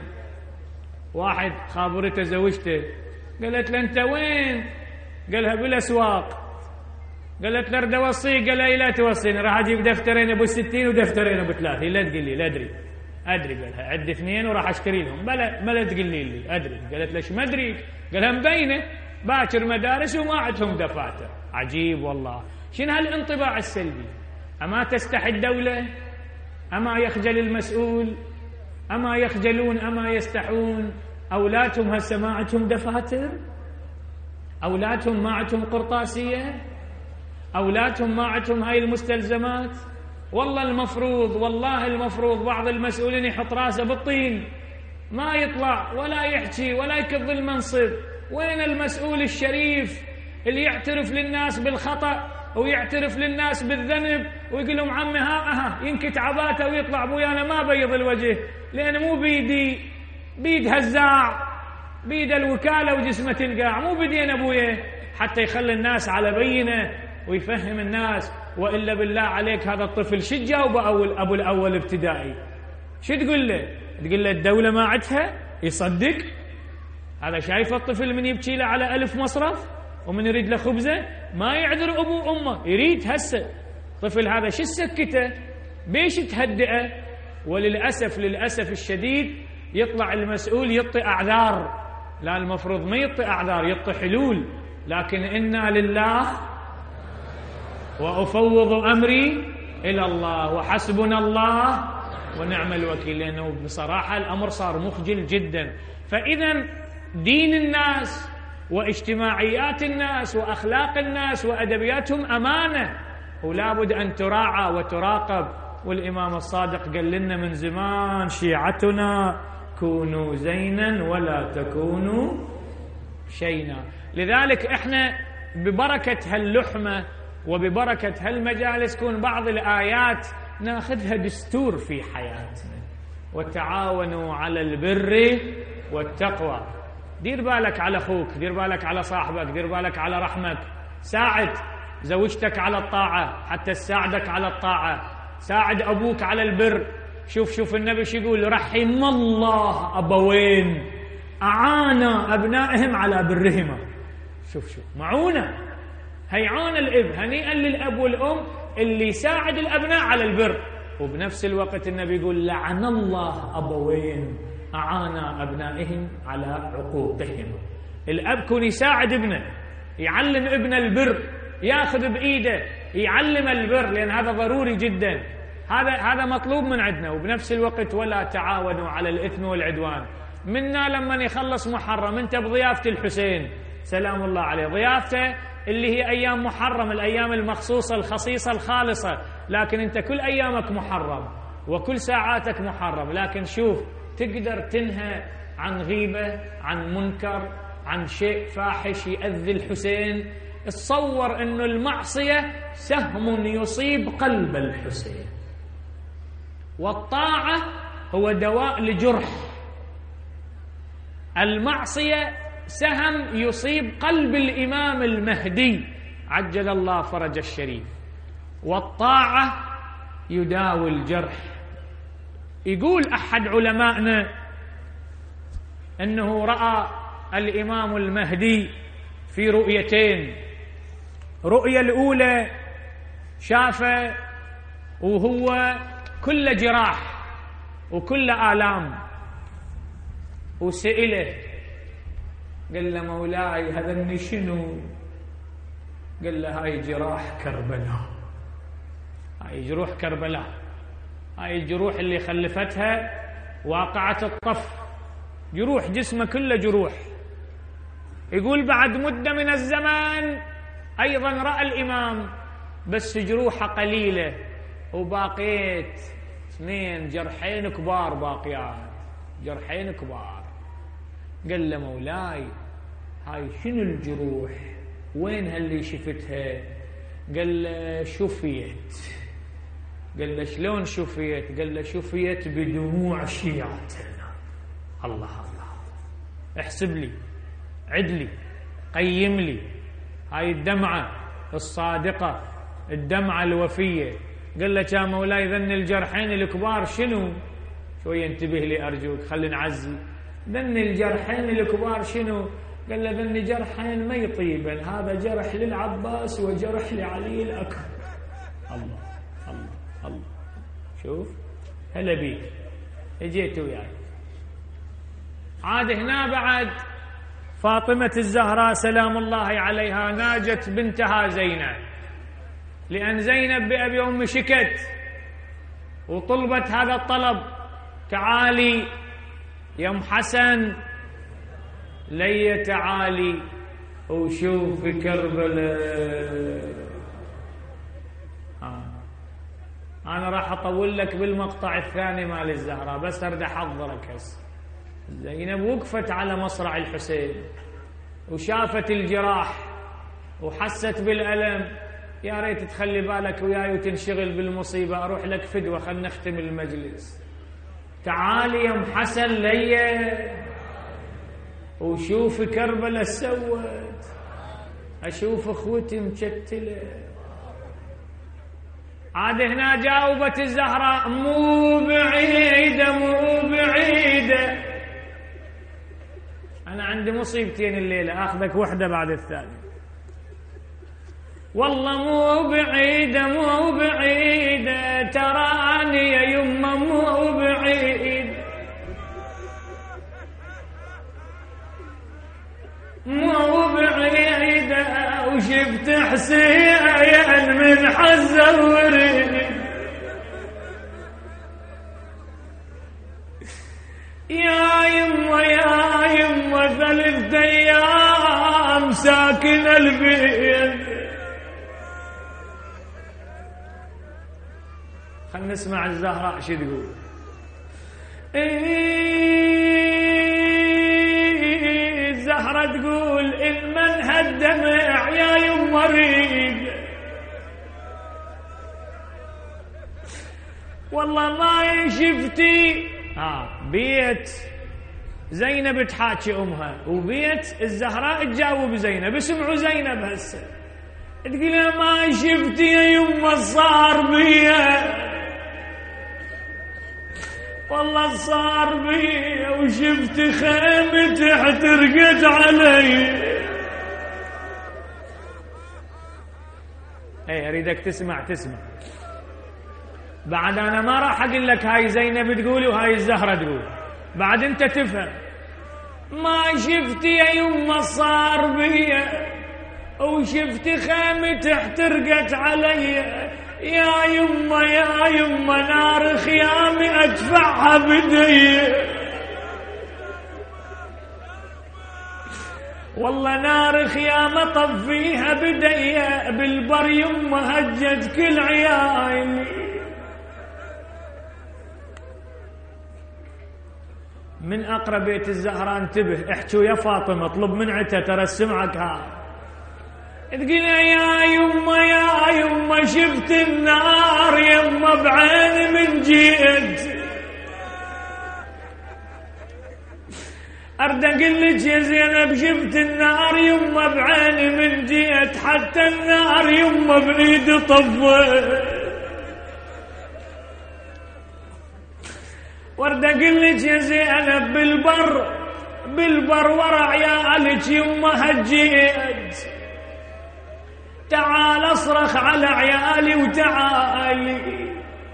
واحد خابرته زوجته قالت له انت وين؟ قالها بالاسواق. قالت له اريد اوصيك، قال لا توصيني، راح اجيب دفترين ابو ستين ودفترين ابو ثلاثين. لا تقول لي لا ادري ادري قالها عد اثنين وراح اشتري لهم. بلا بلا تقولي لي ادري. قالت ليش ما ادري؟ قالها مبينه باكر مدارس وما عندهم دفاتر. عجيب والله. شنو هالانطباع السلبي؟ اما تستحي الدوله؟ اما يخجل المسؤول؟ اما يخجلون؟ اما يستحون؟ اولادهم هسه ما عندهم دفاتر؟ اولادهم ما عندهم قرطاسيه؟ اولادهم ما عندهم هاي المستلزمات؟ والله المفروض، والله المفروض بعض المسؤولين يحط راسه بالطين، ما يطلع ولا يحكي ولا يكظ المنصب. وين المسؤول الشريف اللي يعترف للناس بالخطأ ويعترف للناس بالذنب ويقول لهم عمي ها اها ينكت عباته ويطلع ابوي انا ما بيض الوجه لان مو بيدي، بيد هزاع، بيد الوكاله وجسمه القاع، مو بدين ابويا، حتى يخلي الناس على بينه ويفهم الناس. والا بالله عليك هذا الطفل شو تجاوبه ابو الاول ابتدائي؟ شو تقول له؟ تقول له الدوله ما عندها؟ يصدق؟ هذا شايف الطفل من يبكي له على ألف مصرف ومن يريد له خبزه ما يعذر ابوه وامه، يريد هسه. الطفل هذا شو سكته؟ بيش تهدئه؟ وللاسف للاسف الشديد يطلع المسؤول يعطي اعذار. لا، المفروض ما يعطي اعذار، يعطي حلول. لكن انا لله وأفوض أمري إلى الله وحسبنا الله ونعم الوكيل. لأنه بصراحة الأمر صار مخجل جدا. فإذا دين الناس واجتماعيات الناس وأخلاق الناس وأدبياتهم أمانة، ولا بد أن تراعى وتراقب. والإمام الصادق قال لنا من زمان شيعتنا كونوا زينا ولا تكونوا شينا. لذلك إحنا ببركة هاللحمة وببركة هالمجالس كون بعض الآيات ناخذها دستور في حياتنا. وتعاونوا على البر والتقوى. دير بالك على أخوك، دير بالك على صاحبك، دير بالك على رحمك. ساعد زوجتك على الطاعة حتى تساعدك على الطاعة. ساعد أبوك على البر. شوف شوف النبي شو يقول؟ رحم الله أبوين أعانا أبنائهم على برهما. شوف شوف معونة، هيعان الاب، هنيئا للاب والام اللي يساعد الابناء على البر. وبنفس الوقت النبي يقول لعن الله ابوين أعانا أبنائهم على عقوقهم. الأب كون يساعد ابنه، يعلم ابنه البر، ياخذ بإيده يعلم البر، لأن هذا ضروري جدا، هذا هذا مطلوب من عندنا. وبنفس الوقت ولا تعاونوا على الإثم والعدوان. منا لما يخلص محرم، أنت بضيافة الحسين سلام الله عليه، ضيافته اللي هي أيام محرم، الأيام المخصوصة الخصيصة الخالصة، لكن أنت كل أيامك محرم وكل ساعاتك محرم. لكن شوف، تقدر تنهى عن غيبة، عن منكر، عن شيء فاحش يؤذي الحسين. تصور أنه المعصية سهم يصيب قلب الحسين، والطاعة هو دواء لجرح. المعصية سهم يصيب قلب الإمام المهدي عجل الله فرج الشريف، والطاعة يداوي الجرح. يقول أحد علمائنا أنه رأى الإمام المهدي في رؤيتين. رؤية الأولى شافه وهو كل جراح وكل آلام، وسئله قال له مولاي هذا شنو؟ قال له هاي جراح كربلاء، هاي جروح كربلاء، هاي الجروح اللي خلفتها واقعة الطف، جروح جسمه كله جروح. يقول بعد مدة من الزمان أيضا رأى الإمام بس جروحه قليلة، وباقيت اثنين جرحين كبار باقيات، جرحين كبار. قال له مولاي هاي شنو الجروح؟ وين هاللي شفتها؟ قال له شفيت. قال له شلون شفيت؟ قال له شفيت بدموع شيعتنا. الله الله، احسب لي، عد لي، قيم لي هاي الدمعة الصادقة، الدمعة الوفية. قال له يا مولاي ذن الجرحين الكبار شنو؟ شوية انتبه لي أرجوك، خلي نعزي. ذن الجرحين الكبار شنو؟ قال له ذن جرحين ما يطيبن، هذا جرح للعباس وجرح لعلي الأكبر. الله الله الله، شوف هلا بيك، اجيت وياي. عاد هنا بعد فاطمة الزهراء سلام الله عليها ناجت بنتها زينب، لأن زينب بأبي أم شكت وطلبت هذا الطلب، تعالي يا أم حسن لي تعالي وشوف كربلاء. آه. أنا راح أطول لك بالمقطع الثاني مال الزهراء، بس أريد أحضرك هسه. زينب وقفت على مصرع الحسين وشافت الجراح وحست بالألم. يا ريت تخلي بالك وياي وتنشغل بالمصيبة، أروح لك فدوة، خلنا نختم المجلس. تعالي يا أم حسن لي وشوف كربلاء سوت، أشوف أخوتي مشتلة. عاد هنا جاوبت الزهراء مو بعيدة مو بعيدة، أنا عندي مصيبتين الليلة، أخذك وحدة بعد الثانية. والله مو بعيدة مو بعيدة، تراني يا يمه مو بعيد، مو بعيدة وشفت حسين من حزة وريد. يا يمه يا يمه ثلاث أيام ساكن البيت. خلنا نسمع الزهراء شو تقول. إيه الزهرة تقول المن هالدمع يا يم مريض، والله ما شفتي. آه بيت زينب تحاكي أمها وبيت الزهراء تجاوب زينب. اسمعوا زينب هسه تقول ما شفتي يا يمه صار بيا، والله صار بي وشفت خيمتي احترقت علي. اي اريدك تسمع تسمع بعد. انا ما راح اقول لك هاي زينب تقول وهاي الزهرة تقول، بعد انت تفهم. ما شفت يا يما صار بيا، وشفت خيمتي احترقت علي، يا يما يا يما نار خيامي ادفعها بدي، والله نار خيامة طفيها بدي، بالبر يما هجت كل عيالي. من اقرا بيت الزهراء انتبه، احكوا يا فاطمه، اطلب من عتا ترى سمعك ها. تقول يا يما يا يما شفت النار يما بعيني من جيت، ارد اقول لك يا زينب شفت النار يما بعيني من جيت، حتى النار يما بايدي طفيت، ورد اقول لك يا زينب بالبر بالبر ورا عيالك يما هجيت، تعال اصرخ على عيالي وتعالي.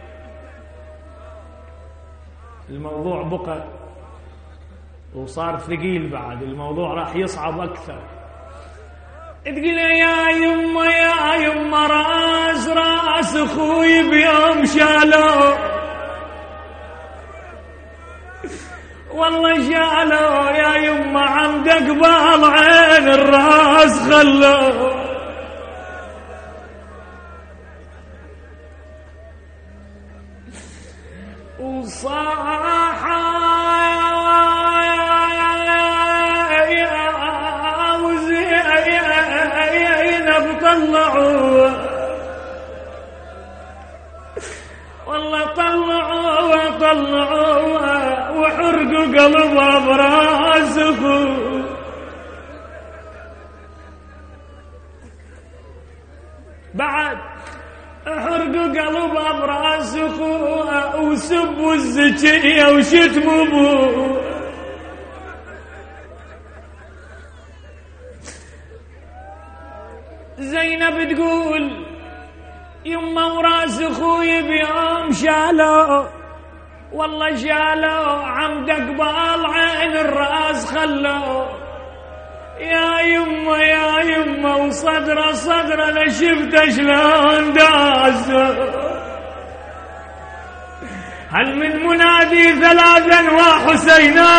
الموضوع بقى وصار ثقيل، بعد الموضوع راح يصعب اكثر. تقول يا يما يا يما راس راس اخوي بيوم شالوه، والله شالوه يا يما عمد قبال عين الراس خلوه، وصاح وزينب طلعوه، والله طلعوه طلعوه وحرقوا قلبه براسه، بعد حرقوا قلبه براس اخوه، وسبوا الزكيه وشتموا ابوه. زينب تقول يما وراس اخوي بيوم شالوا، والله شالوا عمد قبال عين الراس خلوا، يا يما يا يما وصدره صدره انا شفته شلون داس، هل من منادي ثلاثا وحسينا،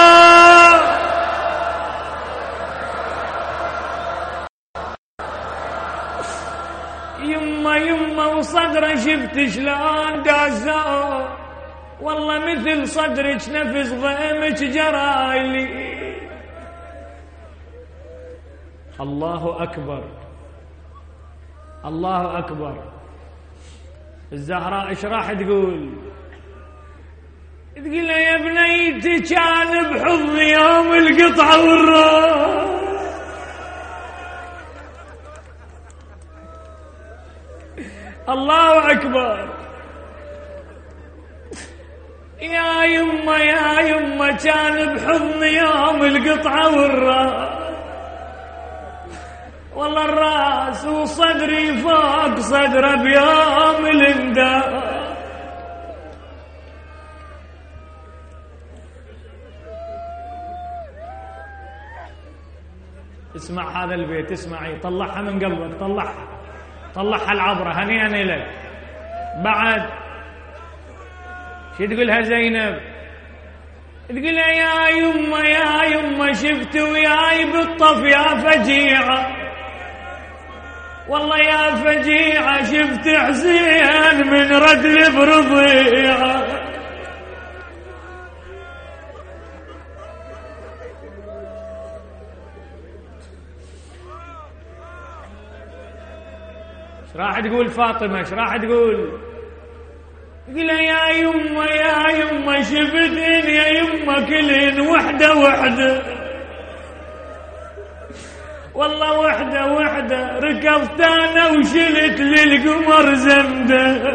يما يما وصدره شفت شلون داس، والله مثل صدرك نفس ضيمك جرايلي. الله أكبر الله أكبر. الزهراء إيش راح تقول؟ تقول يا بنيتي كان بحضني يوم القطعة والراس، الله أكبر. يا يما يا يما كان بحضني يوم القطعة والراس، والله الراس وصدري فوق صدره بيوم الانداء. اسمع هذا البيت، اسمعي، طلعها من قلبك، طلعها طلعها العبرة هنيئا لك. بعد شو تقولها زينب؟ تقولها يا يما يا يما شفت وياي بالطف يا فجيعة، والله يا فجيعة شفت حسين من ردل برضيعة، ايش راح تقول فاطمة؟ ايش راح تقول؟ تقول يا يما يا يما شفتين يا يما كلين وحدة وحدة، والله وحدة وحدة ركبت أنا وشلت للقمر زمدة.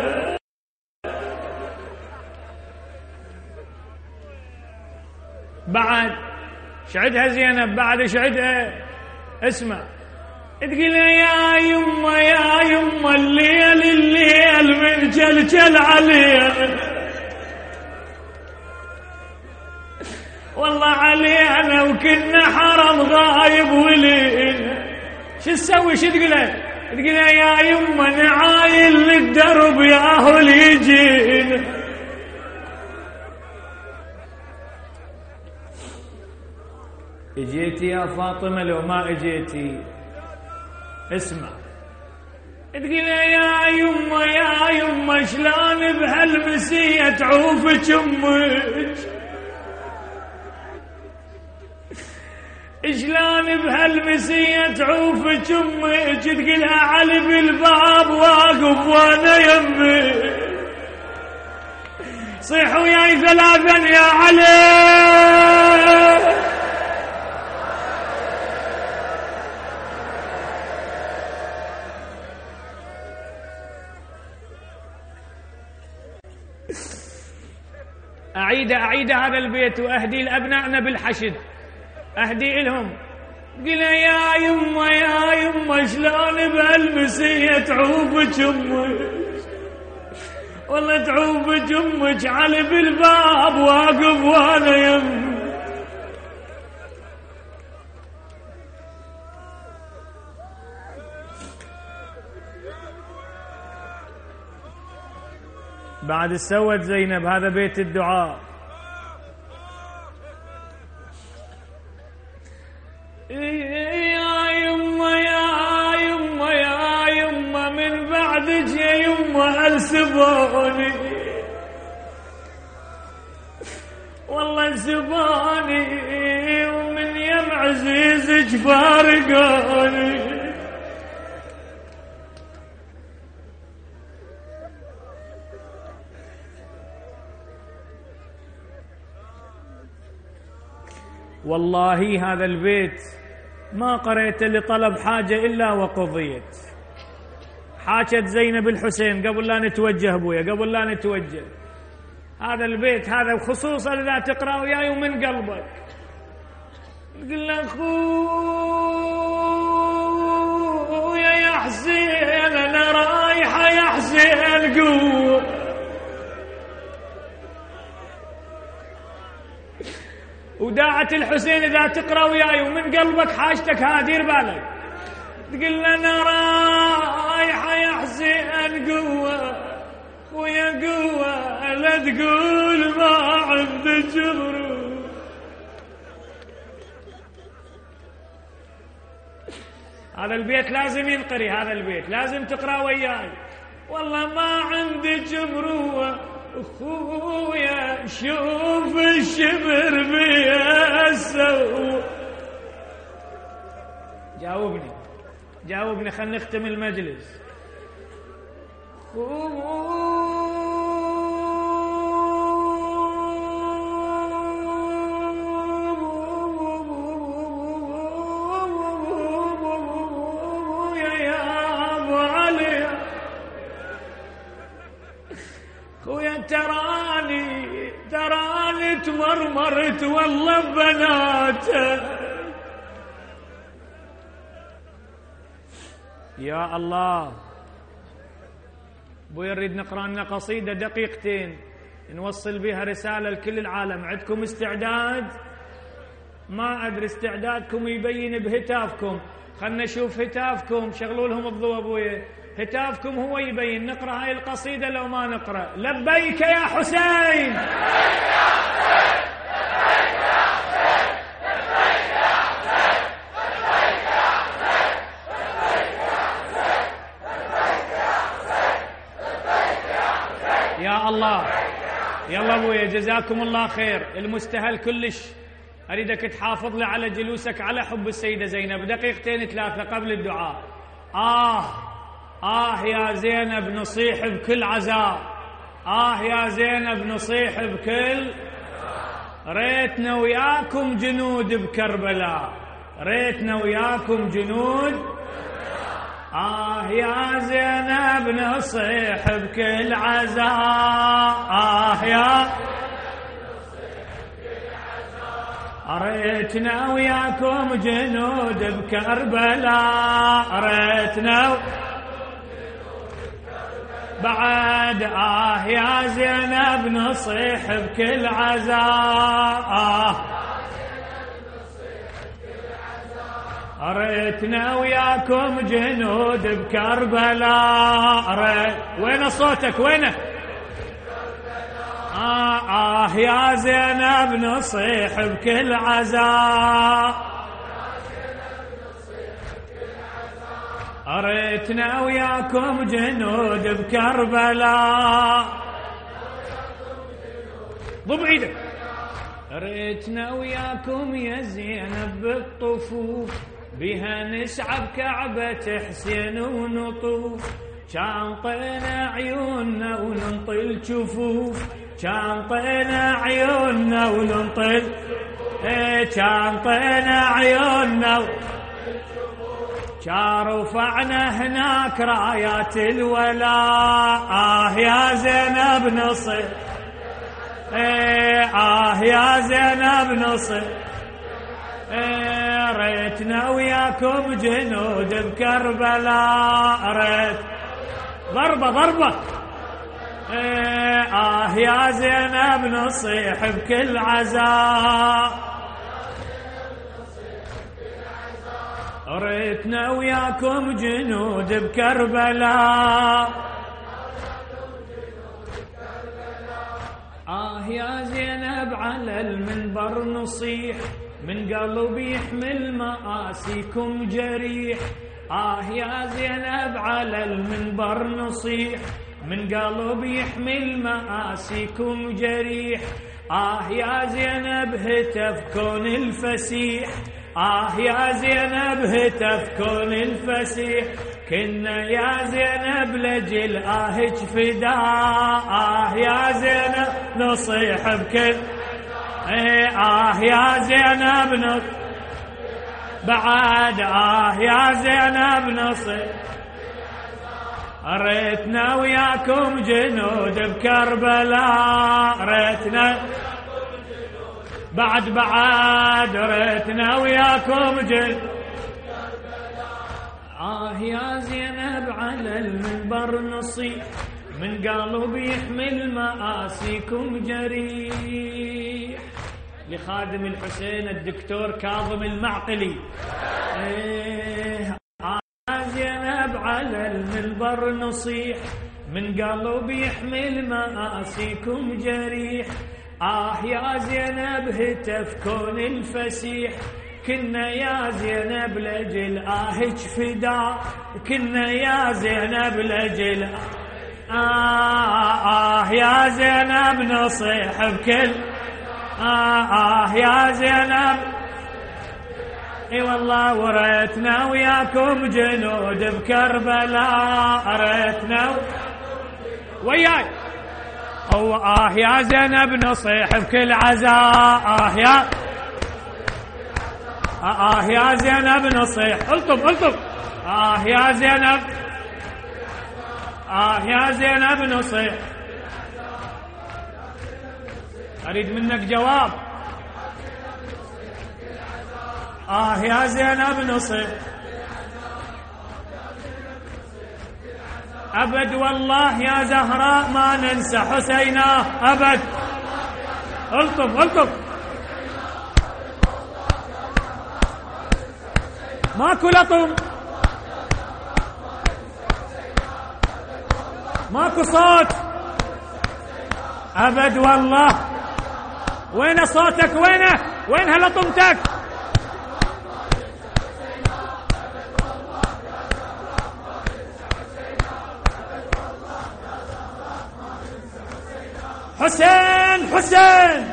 بعد شعدها زينب، بعد شعدها اسمع، تقول يا يما يا يما الليل الليل من جلجل عليه، والله علينا وكنا حرم غايب ولينا. شو تسوي؟ شو تقول؟ تقول يا يمه نعايل للدرب ياهو يجينا. اجيتي يا فاطمه لو ما اجيتي اسمع. تقول يا يمه يا يمه شلون بهالمسيه تعوفك امك، شلون بهالمسيه تعوفك امك. تقولها علي بالباب واقف وانا يمك، صيح وياي ثلاثا يا علي. أعيد أعيد هذا البيت وأهدي لأبنائنا بالحشد، أهدي إلهم. قل يا يمه يا يمه شلون بهالمسية تعوفك أمك، والله تعوفك أمك علي بالباب واقف وأنا يمك. بعد سوت زينب هذا بيت الدعاء. يا يمه يا يمه يا يمه من بعدك يا يمه السبوني، والله سبوني ومن يم عزيزك فارقوني. والله هذا البيت ما قريت لطلب حاجة إلا وقضيت. حاجة زينب الحسين قبل لا نتوجه بويا، قبل لا نتوجه هذا البيت هذا، وخصوصا إذا تقرأ وياي ومن قلبك. قل له خويا يا حسين أنا رايحة يا حسين قوة، وداعة الحسين إذا تقرأ وياي ومن قلبك حاجتك ها دير بالك. تقول لنا رايحة يا حسين قوة ويا قوة، لا تقول ما عندك غروب. هذا البيت لازم ينقري، هذا البيت لازم تقرأ وياي. والله ما عندك مروة اخويا شوف الشمر بيسو. جاوبني جاوبني خلينا نختم المجلس. خويا تراني تراني تمرمرت والله ببناته. يا الله بوي نريد نقرا لنا قصيده دقيقتين نوصل بها رساله لكل العالم. عندكم استعداد؟ ما ادري استعدادكم يبين بهتافكم. خلنا نشوف هتافكم، شغلوا لهم الضوء ابويا. هتافكم هو يبين. نقرأ هاي القصيدة لو ما نقرأ. لبيك يا حسين، يا الله. يلا ابويا جزاكم الله خير. المستهل كلش اريدك تحافظ لي على جلوسك على حب السيدة زينب. دقيقتين ثلاثة قبل الدعاء. آه آه يا زينب نصيح بكل عزاء، آه يا زينب نصيح بكل. ريتنا وياكم جنود بكربلاء، ريتنا وياكم جنود. آه يا زينب نصيح بكل عزاء، آه يا ريتنا وياكم جنود بكربلاء، ريتنا بعد. آه يا زينب نصيح بكل عزاء، آه ريتنا وياكم جنود بكربلاء. ريت وين صوتك وينه؟ آه, آه يا زينب نصيح بكل عزاء. ريتنا وياكم جنود بكربلاء. ضم ايدك. ريتنا وياكم يا زينب بالطفوف، بها نسعى بكعبة حسين ونطوف. كان طينا عيوننا وننطل جفوف، كان طينا عيوننا وننطل، ايه كان طينا عيوننا، كان رفعنا هناك رايات الولاء. آه يا زينب نصر، ايه آه يا زينب نصر. ايه ريتنا وياكم جنود بكربلاء. ريت ضربة ضربة. ايه آه يا زينب نصيح بكل عزاء. ريتنا وياكم جنود بكربلاء. آه يا زينب على المنبر نصيح، من قلب يحمل مآسيكم جريح. آه يا زينب على المنبر نصيح، من قلب يحمل مآسيكم جريح. آه يا زينب هتف كون الفسيح، آه يا زينب هتف كون الفسيح. كنا يا زينب لجل آهج فداء. آه يا زينب نصيح بكل، ايه آه يا زينب نص بعد. آه يا زينب نصيح. ريتنا وياكم جنود بكربلاء. ريتنا بعد بعد. ريتنا وياكم جنود. آه يا زينب على المنبر نصيح، من قلب يحمل مآسيكم جريح. لخادم الحسين الدكتور كاظم المعقلي. إيه آه يا زينب على المنبر نصيح، من قلب يحمل مآسيكم جريح. آه يا زينب هتف كون الفسيح. كنا يا زينب لجل آهج فداء. كنا يا زينب لجل آه, آه يا زينب نصيح بكل آه, آه يا زينب. اي والله وريتنا وياكم جنود بكربلاء. ريتنا وياي. أو آه يا زينب نصيح بكل عزاء. آه يا آه يا زينب نصيح. الطب الطب. آه يا زينب، آه يا زينب نصيح. أريد منك جواب. آه يا زينب نصيح. أبد والله يا زهراء ما ننسى حسيناه أبد. الطب الطب. ماكو لطم، ماكو صوت أبد والله. وين صوتك؟ وينه؟ وينها لطمتك؟ حسين حسين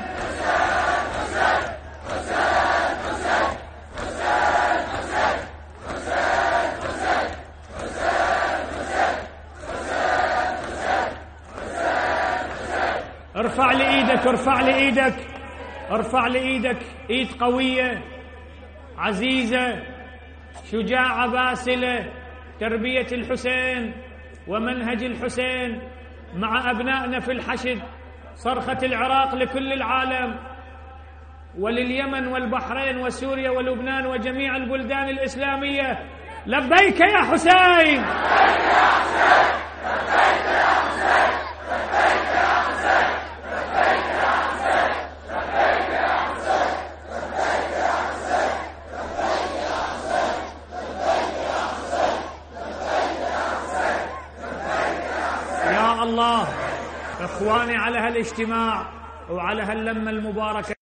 ارفع لي ايدك، ارفع لي ايدك، ارفع لي ايدك. ايد قوية عزيزة شجاعة باسلة. تربية الحسين ومنهج الحسين مع أبنائنا في الحشد. صرخة العراق لكل العالم ولليمن والبحرين وسوريا ولبنان وجميع البلدان الإسلامية. لبيك يا حسين. على هالاجتماع وعلى هاللمة المباركة.